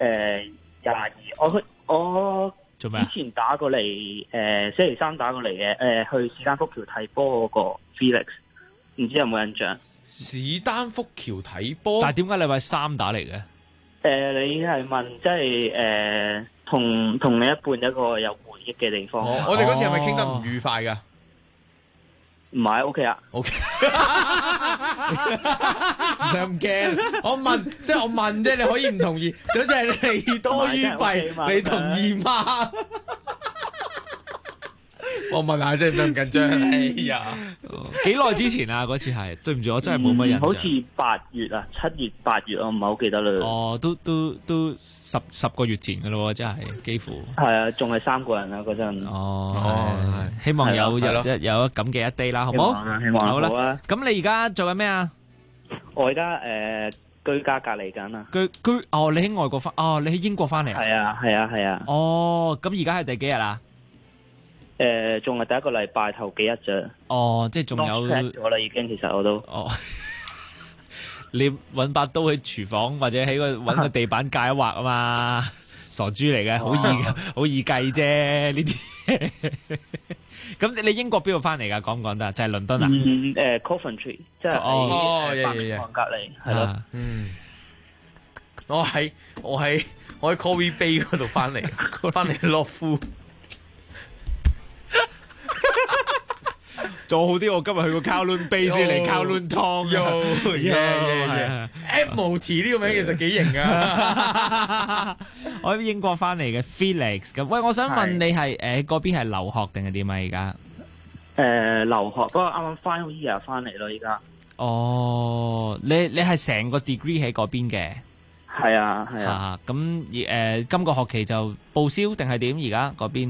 22，我做咩啊？ 之前打過嚟，星期3打過嚟嘅，去史丹福橋睇波嗰個 Felix， 唔知有冇印象？ 史丹福橋睇波， 但係點解禮拜3打嚟嘅？ 你係問即係同你一半一個有回憶嘅地方。 我哋嗰次係咪傾得唔愉快㗎？ 唔係 OK 啊 ，OK， 唔使咁驚。我問啫，你可以唔同意，總之係利多於弊，你同意嗎？我問下啫，唔使咁緊張。哎呀， 幾耐之前啊？嗰次係對唔住，我真係冇乜印象。 好似8月啊，7月、8月，我唔係好記得啦。 哦，都十個月前噶咯，真係幾乎。 係啊，仲係3個人啊嗰陣。 哦，希望有咁嘅一 day 啦，好唔好？ 希望好啦。 咁你而家做緊咩啊？ 我而家居家隔離緊啊。 你喺外國翻？你喺英國翻嚟啊？ 係啊。 哦，咁而家係第幾日啊？ 仲係第1個禮拜頭幾日啫。 哦，即係仲有咗啦，已經其實我都。 哦，你揾把刀喺廚房或者喺揾個地板界一劃啊嘛，傻豬嚟嘅，好易計啫呢啲。咁你英國邊度翻嚟㗎？講唔講得？就係倫敦啊 ？Coventry， 即係喺伯明翰隔離，係咯。 我喺 Coventry Bay 嗰度翻嚟，翻嚟樂富。 做好啲，我今日去個 Kowloon Bay 先嚟 Kowloon Town。 Admiralty 呢個名其實幾型噶。 我喺英國翻嚟嘅 Felix 咁，喂，我想問你係嗰邊係留學定係點啊？而家留學，不過啱啱 final year 翻嚟咯，而家。 哦，你係成個 degree 喺嗰邊嘅？ 係啊。 咁今個學期就報銷定係點？而家嗰邊？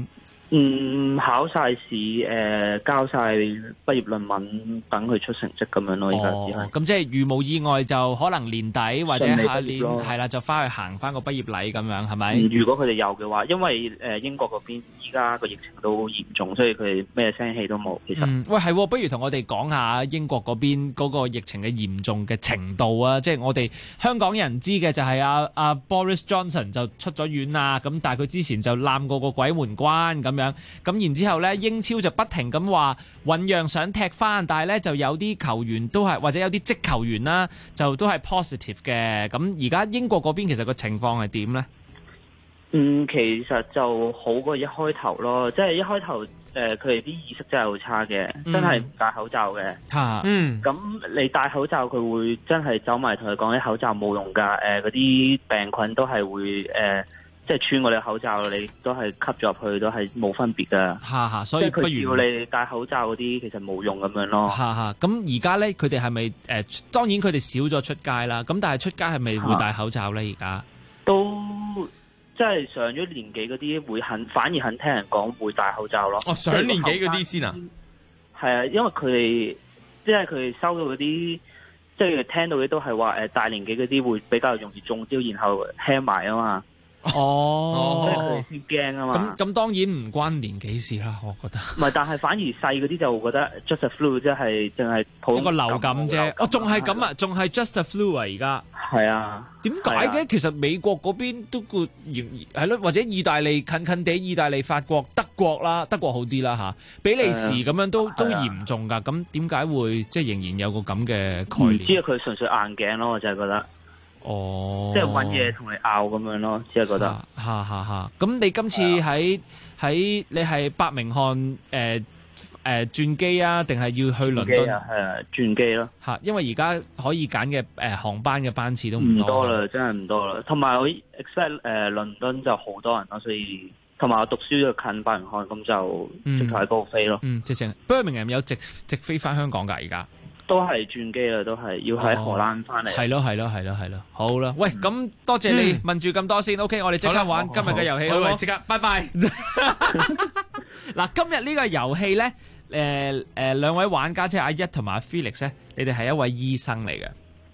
考晒試，交晒畢業論文，等佢出成績咁樣咯。而家只係咁即係如無意外，就可能年底或者下年咯係啦，就翻去行翻個畢業禮咁樣，係咪？ 如果佢哋有嘅話，因為英國嗰邊依家個疫情都好嚴重，所以佢哋咩聲氣都冇。其實， 喂係，不如同我哋講下英國嗰邊嗰個疫情嘅嚴重嘅程度啊！即係我哋香港人知嘅就係阿 Boris Johnson 就出咗院啦，咁但係佢之前就攬過個鬼門關咁樣，咁然之後咧英超就不停咁話醞釀想踢翻，但係咧就有啲球員都係或者有啲職球員啦，就都係 positive 嘅。咁而家英國嗰邊其實個情況係點咧？ 其實就好過一開頭咯，即係一開頭佢哋啲意識真係好差嘅，真係唔戴口罩嘅。咁你戴口罩，佢會真係走埋同佢講啲口罩冇用㗎，嗰啲病菌都係會即係穿過你口罩，你都係吸咗入去，都係冇分別㗎。 所以不如佢叫你戴口罩嗰啲，其實冇用咁樣咯。 咁而家咧，佢哋係咪當然佢哋少咗出街啦，咁但係出街係咪會戴口罩咧？而家都即係上咗年紀嗰啲會反而肯聽人講會戴口罩咯。 上年紀嗰啲先啊？ 係啊，因為佢哋即係佢哋收到嗰啲，即係聽到嘅都係話大年紀嗰啲會比較容易中招，然後輕埋啊嘛。所以佢哋先驚啊嘛。 咁當然唔關年紀事啦，我覺得。 唔係，但係反而細嗰啲就會覺得 just a flu， 即係淨係普通一個流感啫。仲係咁啊，仲係 just a flu 啊，而家。 係啊。 點解嘅？其實美國嗰邊都係咯，或者意大利近地，意大利、法國、德國啦，德國好啲啦嚇，比利時咁樣都嚴重㗎。咁點解會即係仍然有個咁嘅概念？ 唔知啊，佢純粹硬頸咯，我就係覺得。即係揾嘢同你拗咁樣咯，只係覺得。 咁你今次喺你係伯明翰轉機啊，定係要去倫敦？ 係啊，轉機咯。 因為而家可以揀嘅航班嘅班次都唔多啦，真係唔多啦。同埋我 expect 倫敦就好多人咯，所以同埋我讀書就近伯明翰，咁就直頭喺嗰度飛咯。 直情伯明翰有直飛翻香港㗎，而家。 都係轉機啦，都係要喺荷蘭翻嚟。 係咯，好啦，喂，咁多謝你問住咁多先，OK， 我哋即刻玩今日嘅遊戲，好唔好？ 即刻，拜拜。 嗱，今日呢個遊戲咧，兩位玩家即係阿一同埋阿 Felix 咧，你哋係一位醫生嚟嘅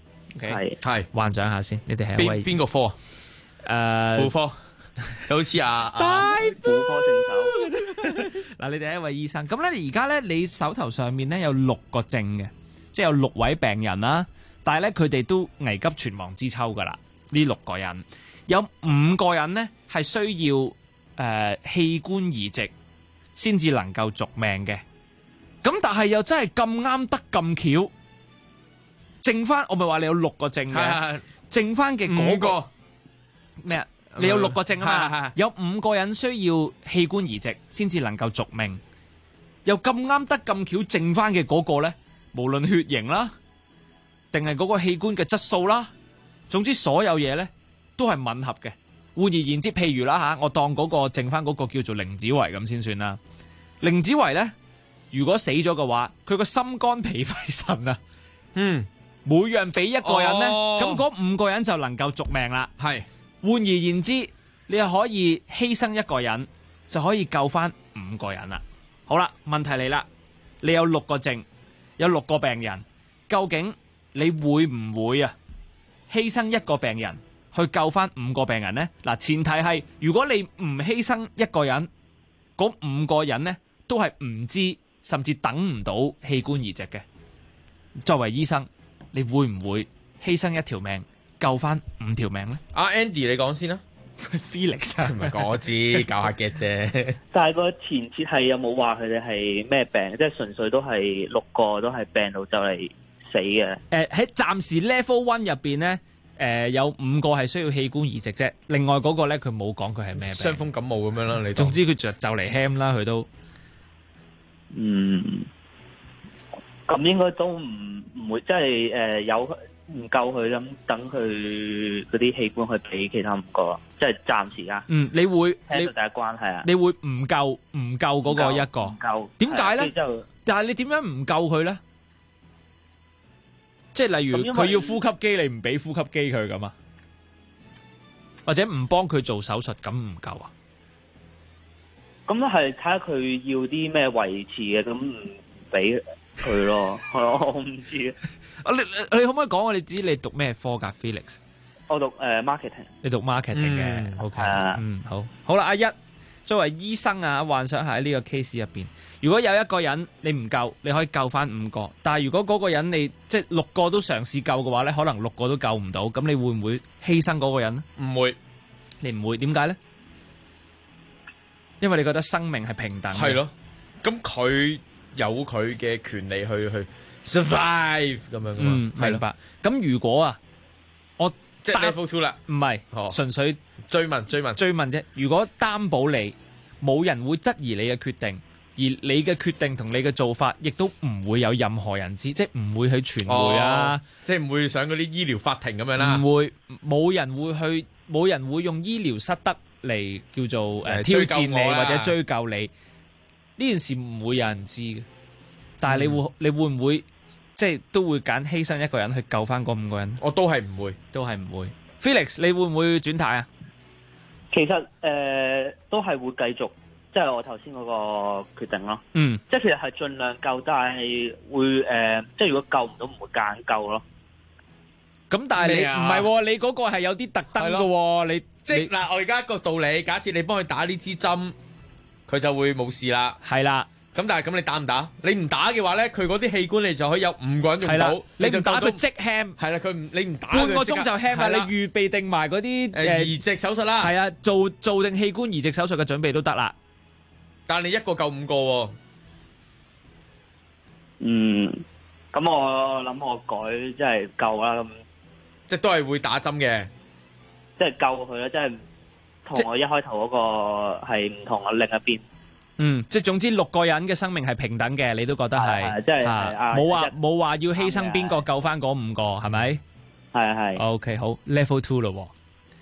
，OK， 係幻想下先，你哋係一位邊個科？婦科，好似大婦科正手。 嗱，你哋係一位醫生，咁咧而家咧，你手頭上面咧有6個症嘅。即係有6位病人啦，但係咧佢哋都危急存亡之秋噶啦。呢6個人有5個人呢係需要器官移植先至能夠續命嘅。咁但係又真係咁啱得咁巧，剩翻我咪話你有6個症嘅，剩翻嘅嗰個咩啊？你有6個症啊嘛，有5個人需要器官移植先至能夠續命，又咁啱得咁巧，剩翻嘅嗰個呢。無論血型啦，定係嗰個器官嘅質素啦，總之所有嘢咧都係吻合嘅。換而言之，譬如啦吓，我當嗰個剩翻嗰個叫做凌子維咁先算啦。凌子維咧，如果死咗嘅話，佢個心肝脾肺腎啊，每樣俾一個人咧，咁嗰5個人就能夠續命啦。係換而言之，你又可以犧牲一個人，就可以救翻5個人啦。好啦，問題嚟啦，你有6個症。有6個病人，究竟你會唔會犧牲一個病人去救翻5個病人呢？嗱，前提係如果你唔犧牲一個人，嗰5個人呢都係唔知甚至等唔到器官移植嘅。作為醫生，你會唔會犧牲一條命救翻5條命呢？ 阿 Andy 你講先啦。 Felix 唔係講我知，教下嘅啫。 但係個前設係有冇話佢哋係咩病？即係純粹都係6個都係病到就嚟死嘅。 喺暫時 Level 1入邊咧，有5個係需要器官移植啫。另外嗰個咧，佢冇講佢係咩病。 傷風感冒咁樣啦，你。 總之佢就嚟 ham 啦，佢都。 咁應該都唔會，即係有。唔夠佢咁，等佢嗰啲器官去俾其他5個，即係暫時啊。 你會聽到第一關係啊？ 你會唔夠嗰個一個？ 唔夠。 點解咧？但係你點樣唔夠佢咧？即係例如佢要呼吸機，你唔俾呼吸機佢咁啊？或者唔幫佢做手術咁唔夠啊？ 咁係睇下佢要啲咩維持嘅，咁唔俾佢咯。係我唔知啊。 你可唔可以講我哋知你讀咩科㗎 Felix？ 我讀marketing。 你讀 marketing 嘅，OK。好啦，阿一作為醫生啊，幻想下喺呢個 case 入邊，如果有一個人你唔救，你可以救翻5個，但係如果嗰個人你即係6個都嘗試救嘅話咧，可能6個都救唔到，咁你會唔會犧牲嗰個人？ 唔會， 你唔會，點解咧？因為你覺得生命係平等嘅。 係咯，咁佢有佢嘅權利去 survive 咁樣噶嘛？ 明白。咁如果啊，我即係 level 2啦， 唔係，純粹追問啫。如果擔保你冇人會質疑你嘅決定，而你嘅決定同你嘅做法，亦都唔會有任何人知，即係唔會去傳媒啊， 即係唔會上嗰啲醫療法庭咁樣啦。 唔會，冇人會用醫療失德嚟叫做挑戰你或者追究你。呢件事唔會有人知嘅，但係你會唔會即係都會揀犧牲一個人去救翻嗰5個人？ 我都係唔會。 Felix， 你會唔會轉態啊？ 其實都係會繼續，即係我頭先嗰個決定咯。即係其實係盡量救，但係會即係如果救唔到，唔會揀救咯。 咁但係你唔係喎，你嗰個係有啲特登嘅喎，你即係嗱，我而家個道理，假設你幫佢打呢支針，佢就會冇事啦。 係啦。 咁但係咁你打唔打？你唔打嘅話咧，佢嗰啲器官你就可以有5個人用到。 你唔打佢即 ham。 係啦，你唔打半個鐘就 ham 啦。你預備定埋嗰啲移植手術啦。 係啊，做定器官移植手術嘅準備都得啦。 但係你一個救5個喎。 咁我諗我改即係救啦，咁即係都係會打針嘅， 即係救佢啦，即係同我一開頭嗰個係唔同啊，另一邊。 即係總之6個人嘅生命係平等嘅，你都覺得係， 即係冇話要犧牲邊個救翻嗰5個，係咪？ 係。 OK， 好 level 2咯。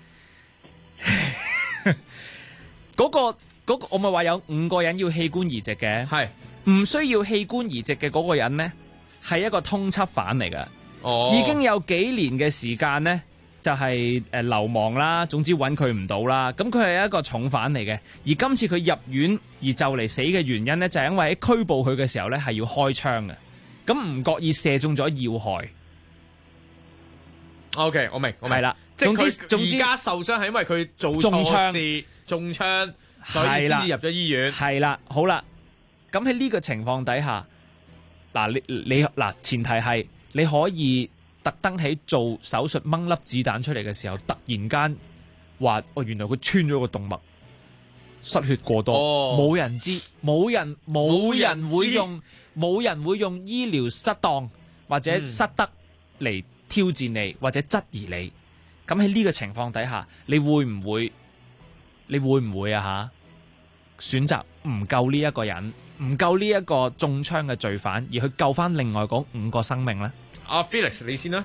嗰個我咪話有5個人要器官移植嘅， 係唔需要器官移植嘅嗰個人呢，係一個通緝犯嚟㗎，已經有幾年嘅時間呢。就係流亡啦，總之揾佢唔到啦。咁佢係一個重犯嚟嘅，而今次佢入院而就嚟死嘅原因呢，就係因為喺拘捕佢嘅時候呢，係要開槍嘅，咁唔覺意射中咗要害。 OK， 我明係啦。 總之而家受傷係因為佢做錯事中槍，所以先至入咗醫院。 係啦，好啦，咁喺呢個情況底下，嗱你嗱前提係你可以。特登喺做手術掹粒子彈出嚟嘅時候，突然間話原來佢穿咗個動脈，失血過多，冇人知，冇人會用醫療失當或者失德嚟挑戰你或者質疑你。咁喺呢個情況底下，你會唔會啊選擇唔救呢一個人，唔救呢一個中槍嘅罪犯，而去救翻另外嗰5個生命呢？ 阿 Felix 你先啦。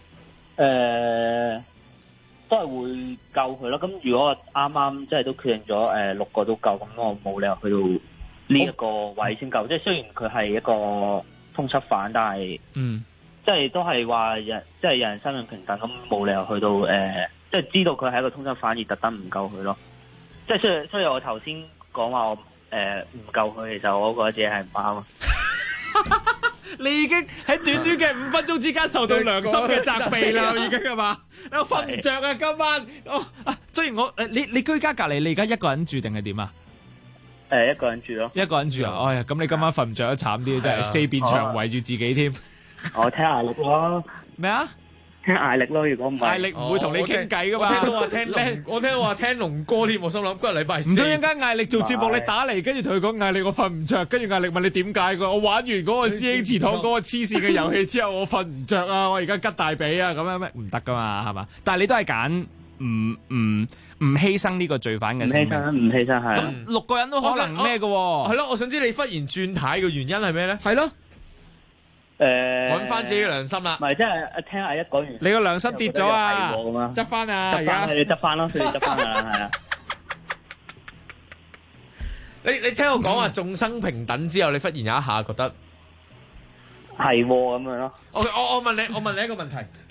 都係會救佢咯。咁如果我啱啱即係都決定咗6個都救，咁我冇理由去到呢一個位先救。即係雖然佢係一個通緝犯，但係即係都係話即係人生命平等，咁冇理由去到即係知道佢係一個通緝犯而特登唔救佢咯。即係所以我頭先講話我唔救佢，其實我覺得自己係唔啱啊。 你已經喺短短嘅5分鐘之間受到良心嘅責備啦，已經係嘛？我瞓唔着啊，今晚雖然你居家隔離，你而家一個人住定係點啊？ 一個人住咯。 一個人住啊！哎呀，咁你今晚瞓唔着得慘啲，真係4面牆圍住自己添。 我聽壓力咯。 咩啊？ 聽壓力咯，如果唔係， 壓力唔會同你傾偈噶嘛。 我聽到話聽龍哥添，我心諗今日禮拜4。 唔通一間壓力做節目，你打嚟跟住同佢講壓力，我瞓唔着，跟住壓力問你點解㗎？我玩完嗰個師兄祠堂嗰個黐線嘅遊戲之後，我瞓唔着啊！我而家吉大髀啊！咁樣咩唔得噶嘛？係嘛？但係你都係揀唔犧牲呢個罪犯嘅性命， 唔犧牲係。 咁6個人都可能咩嘅喎？ 係咯，我想知你忽然轉態嘅原因係咩咧？ 係咯。 揾翻自己嘅良心啦， 唔係即係聽阿一講完， 你個良心跌咗啊，執翻啊，而家你執翻咯，佢哋執翻噶啦，係啊。 你聽我講話眾生平等之後，你忽然有一下覺得係咁樣咯。 我問你一個問題，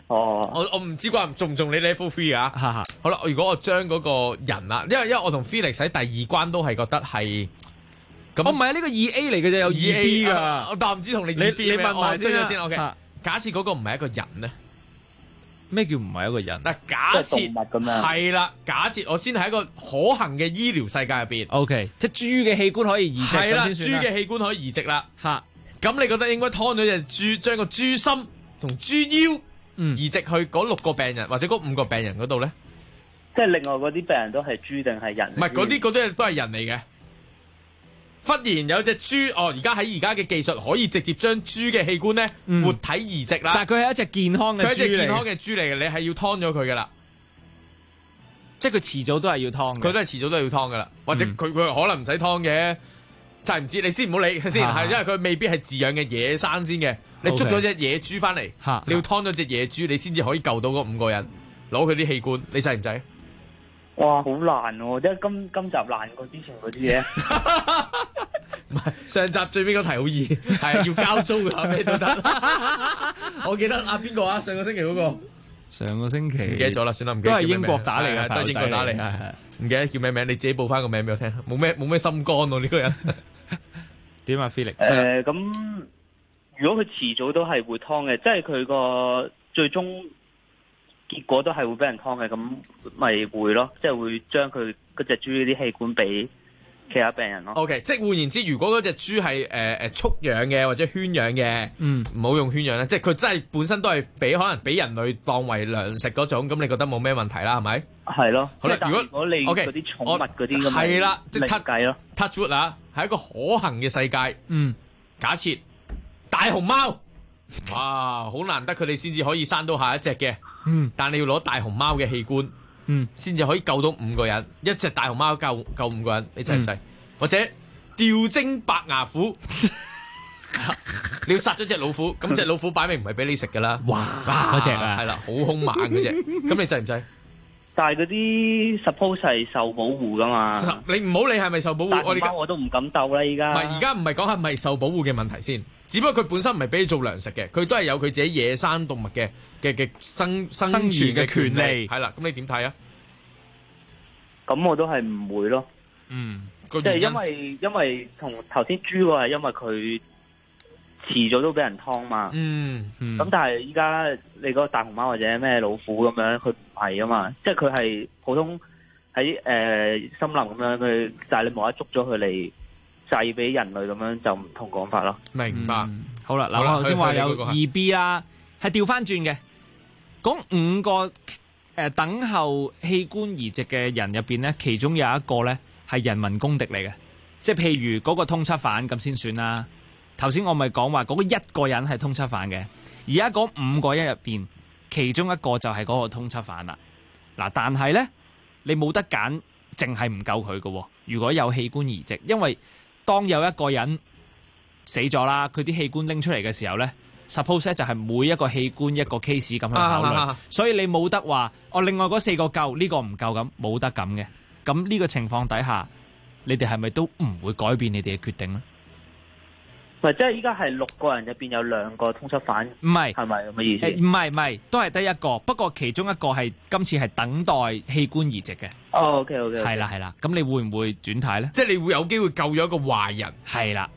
我唔知關中唔中你 level 3啊？好啦，如果我將嗰個人啊，因為我同 Felix 喺第二關都係覺得係咁。 唔係啊，呢個 2A 嚟嘅啫，有 2B 㗎。 但唔知同你 2B 你問埋先 OK。假設嗰個唔係一個人咧， 咩叫唔係一個人？ 嗱，假設係啦，假設我先係一個可行嘅醫療世界入邊 ，OK， 即係豬嘅器官可以移植， 係啦，豬嘅器官可以移植啦。咁你覺得應該劏咗隻豬，將個豬心同豬腰移植去嗰6個病人或者嗰5個病人嗰度咧？ 即係另外嗰啲病人都係豬定係人？ 唔係，嗰啲都係人嚟嘅。忽然有隻豬，而家嘅技術可以直接將豬嘅器官咧活體移植啦。 但係佢係一隻健康嘅豬嚟，佢係一隻健康嘅豬嚟嘅，你係要劏咗佢噶啦。 即係佢遲早都係要劏嘅， 佢都係遲早都要劏噶啦。或者佢可能唔使劏嘅，就係唔知。你先唔好理佢先，係因為佢未必係飼養嘅野生先嘅。你捉咗隻野豬翻嚟，你要劏咗隻野豬，你先至可以救到嗰5個人，攞佢啲器官。你制唔制？ 哇，好難喎！即係今集難過之前嗰啲嘢。 唔係上集最尾嗰題好易，係要交租㗎，咩都得。我記得邊個啊？上個星期嗰個。 上個星期唔記得咗啦，算啦，唔記得。 都係英國打嚟嘅， 都係英國打嚟，係唔記得叫咩名？你自己報翻個名俾我聽。冇咩心肝喎呢個人。 點啊 Felix？ 咁如果佢遲早都係會劏嘅，即係佢個最終結果都係會俾人劏嘅，咁咪會咯，即係會將佢嗰隻豬啲器官俾其他病人咯。 OK， 即係換言之，如果嗰隻豬係畜養嘅或者圈養嘅，唔好用圈養啦，即係佢真係本身都係可能俾人類當為糧食嗰種，咁你覺得冇咩問題啦，係咪？ 係咯。 好啦，如果你嗰啲寵物嗰啲咁， 係啦，即係計咯。 Touch wood 啊，係一個可行嘅世界。假設大熊貓，哇，好難得佢哋先至可以生到下一隻嘅。但你要攞大熊貓嘅器官，先至可以救到5個人。一隻大熊貓救5個人，你制唔制？或者吊睛白牙虎，你要殺咗隻老虎，咁隻老虎擺明唔係俾你食噶啦。 哇，嗰隻啊， 係啦，好兇猛嗰隻，咁你制唔制？ 但係嗰啲 suppose 係受保護噶嘛？ 你唔好理係咪受保護， 我都唔敢鬥啦，依家。 唔係，而家唔係講係咪受保護嘅問題先，只不過佢本身唔係俾你做糧食嘅，佢都係有佢自己野生動物嘅生存嘅權利。係啦，咁你點睇啊？ 咁我都係唔會咯。即係因為同頭先豬嗰係因為佢遲早都俾人劏嘛。咁但係依家你嗰個大熊貓或者咩老虎咁樣，佢唔係啊嘛，即係佢係普通喺森林咁樣，佢但係你冇得捉咗佢嚟製俾人類咁樣，就唔同講法咯。 明白。 好啦，嗱我頭先話有2B 啦，係調翻轉嘅，講5個等候器官移植嘅人入邊咧，其中有一個咧係人民公敵嚟嘅，即係譬如嗰個通緝犯咁先算啦。頭先我咪講話嗰個1個人係通緝犯嘅，而家嗰5個人入邊，其中一個就係嗰個通緝犯啦。嗱，但係咧你冇得揀，淨係唔夠佢嘅。如果有器官移植，因為當有一個人死咗啦，佢啲器官拎出嚟嘅時候咧 ，suppose 就係每一個器官一個 case 咁去考慮，所以你冇得話另外嗰4個夠，呢個唔夠咁，冇得咁嘅。咁呢個情況底下，你哋係咪都唔會改變你哋嘅決定咧？ 唔係，即係依家係6個人入邊有2個通緝犯， 唔係， 係咪咁嘅意思？ 唔係，都係得1個，不過其中一個係今次係等待器官移植嘅。 OK， 係啦，咁你會唔會轉態咧？ 即係你會有機會救咗一個壞人。 係啦。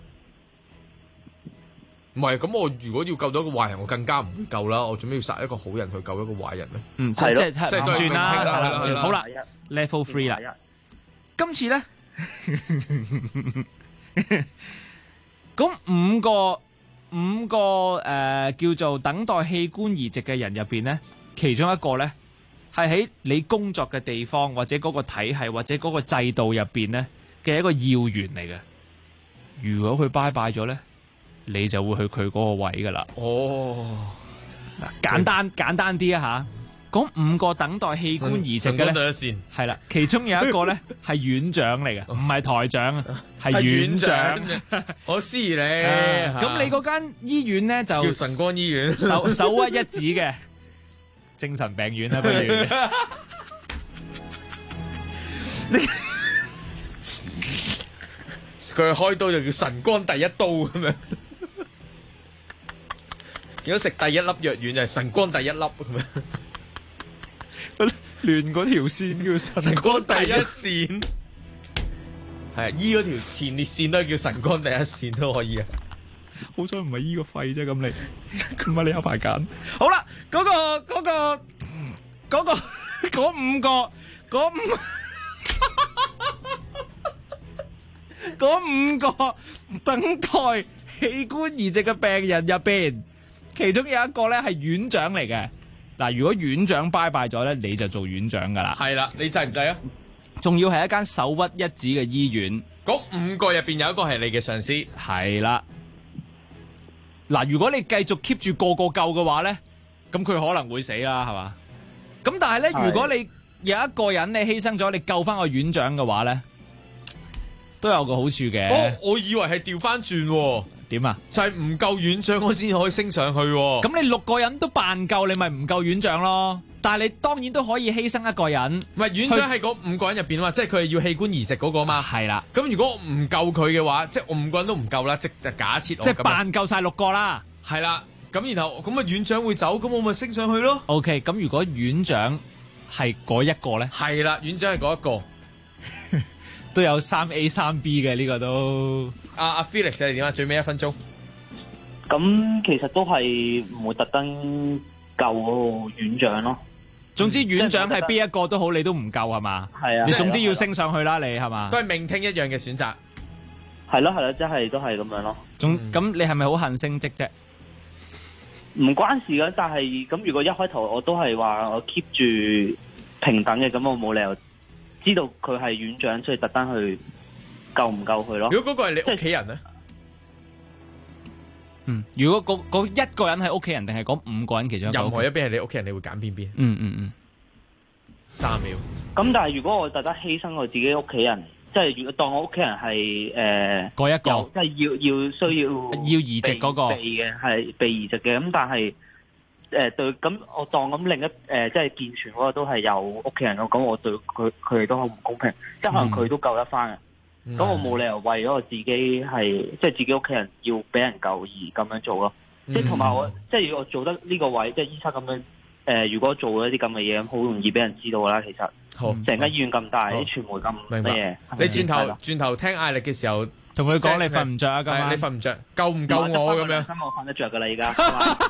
唔係，咁我如果要救到一個壞人，我更加唔會救啦。我做咩要殺一個好人去救一個壞人咧？ 即係唔轉啦。好啦 ，Level 3啦。今次咧，咁五個叫做等待器官移植嘅人入邊咧，其中一個咧係喺你工作嘅地方或者嗰個體系或者嗰個制度入邊咧嘅一個要員嚟嘅。如果佢拜拜咗咧，你就會去佢嗰個位噶啦。簡單啲啊吓，嗰5個等待器官移植嘅咧，係啦，其中有一個咧係院長嚟嘅，唔係台長啊，係院長。 我知你。咁你嗰間醫院咧就叫神光醫院， 首屈一指嘅精神病院啦，不如。 佢開刀就叫神光第一刀咁樣。 如果食第一粒藥丸就係晨光第一粒咁樣， 亂嗰條線叫晨光第一線，係醫嗰條前列腺都係叫晨光第一線都可以啊。 好彩唔係醫個肺啫，咁你咁啊你有排揀。好啦，嗰五個等待器官移植嘅病人入邊，其中有一個咧係院長嚟嘅。嗱，如果院長拜拜咗咧，你就做院長噶啦。 係啦，你制唔制啊？ 仲要係一間首屈一指嘅醫院。 嗰5個入邊有一個係你嘅上司。 係啦。嗱，如果你繼續 keep 住個救嘅話咧，咁佢可能會死啦，係嘛？咁但係咧，如果你有一個人你犧牲咗，你救翻個院長嘅話咧，都有個好處嘅。 我以為係調翻轉。 點啊？ 就係唔夠院長我先可以升上去。 咁你6個人都扮夠，你咪唔夠院長咯。但係你當然都可以犧牲一個人。 唔係院長係嗰5個人入邊啊嘛，即係佢係要器官移植嗰個嘛。 係啦。 咁如果我唔夠佢嘅話，即係我5個人都唔夠啦。即係假設我即係扮夠晒6個啦。 係啦。咁然後咁啊院長會走，咁我咪升上去咯。 OK， 咁如果院長係嗰一個咧？ 係啦，院長係嗰一個。 都有3A 3B 嘅呢個都。 阿 Felix 你點啊？最尾1分鐘。 咁其實都係唔會特登救嗰個院長咯。 總之院長係邊一個都好，你都唔救係嘛？ 係啊。 你總之要升上去啦，你係嘛？ 都係命聽一樣嘅選擇。 係咯，即係都係咁樣咯。 咁你係咪好恨升職啫？ 唔關事㗎，但係咁如果一開頭我都係話我 keep 住平等嘅，咁我冇理由知道佢係院長，所以特登去救唔救佢咯。 如果嗰個係你屋企人咧？ 如果嗰一個人係屋企人，定係嗰5個人其中一個？ 任何一邊係你屋企人，你會揀邊邊？3秒。 咁但係如果我特登犧牲我自己屋企人，即係如果當我屋企人係嗰一個， 即係需要移植嗰個係被移植嘅，咁但係對，咁我當咁另一即係健全嗰個都係有屋企人咯，咁我對佢哋都好唔公平，即係可能佢都救得翻嘅。咁我冇理由為咗我自己係即係自己屋企人要俾人救而咁樣做咯。即係同埋我即係如果我做得呢個位，即係醫生咁樣如果做咗一啲咁嘅嘢，咁好容易俾人知道啦。其實成間醫院咁大，啲傳媒咁乜嘢， 你轉頭聽艾力嘅時候， 同佢講你瞓唔着啊，今晚你瞓唔着，夠唔夠我咁樣？ 我瞓得着噶啦，而家。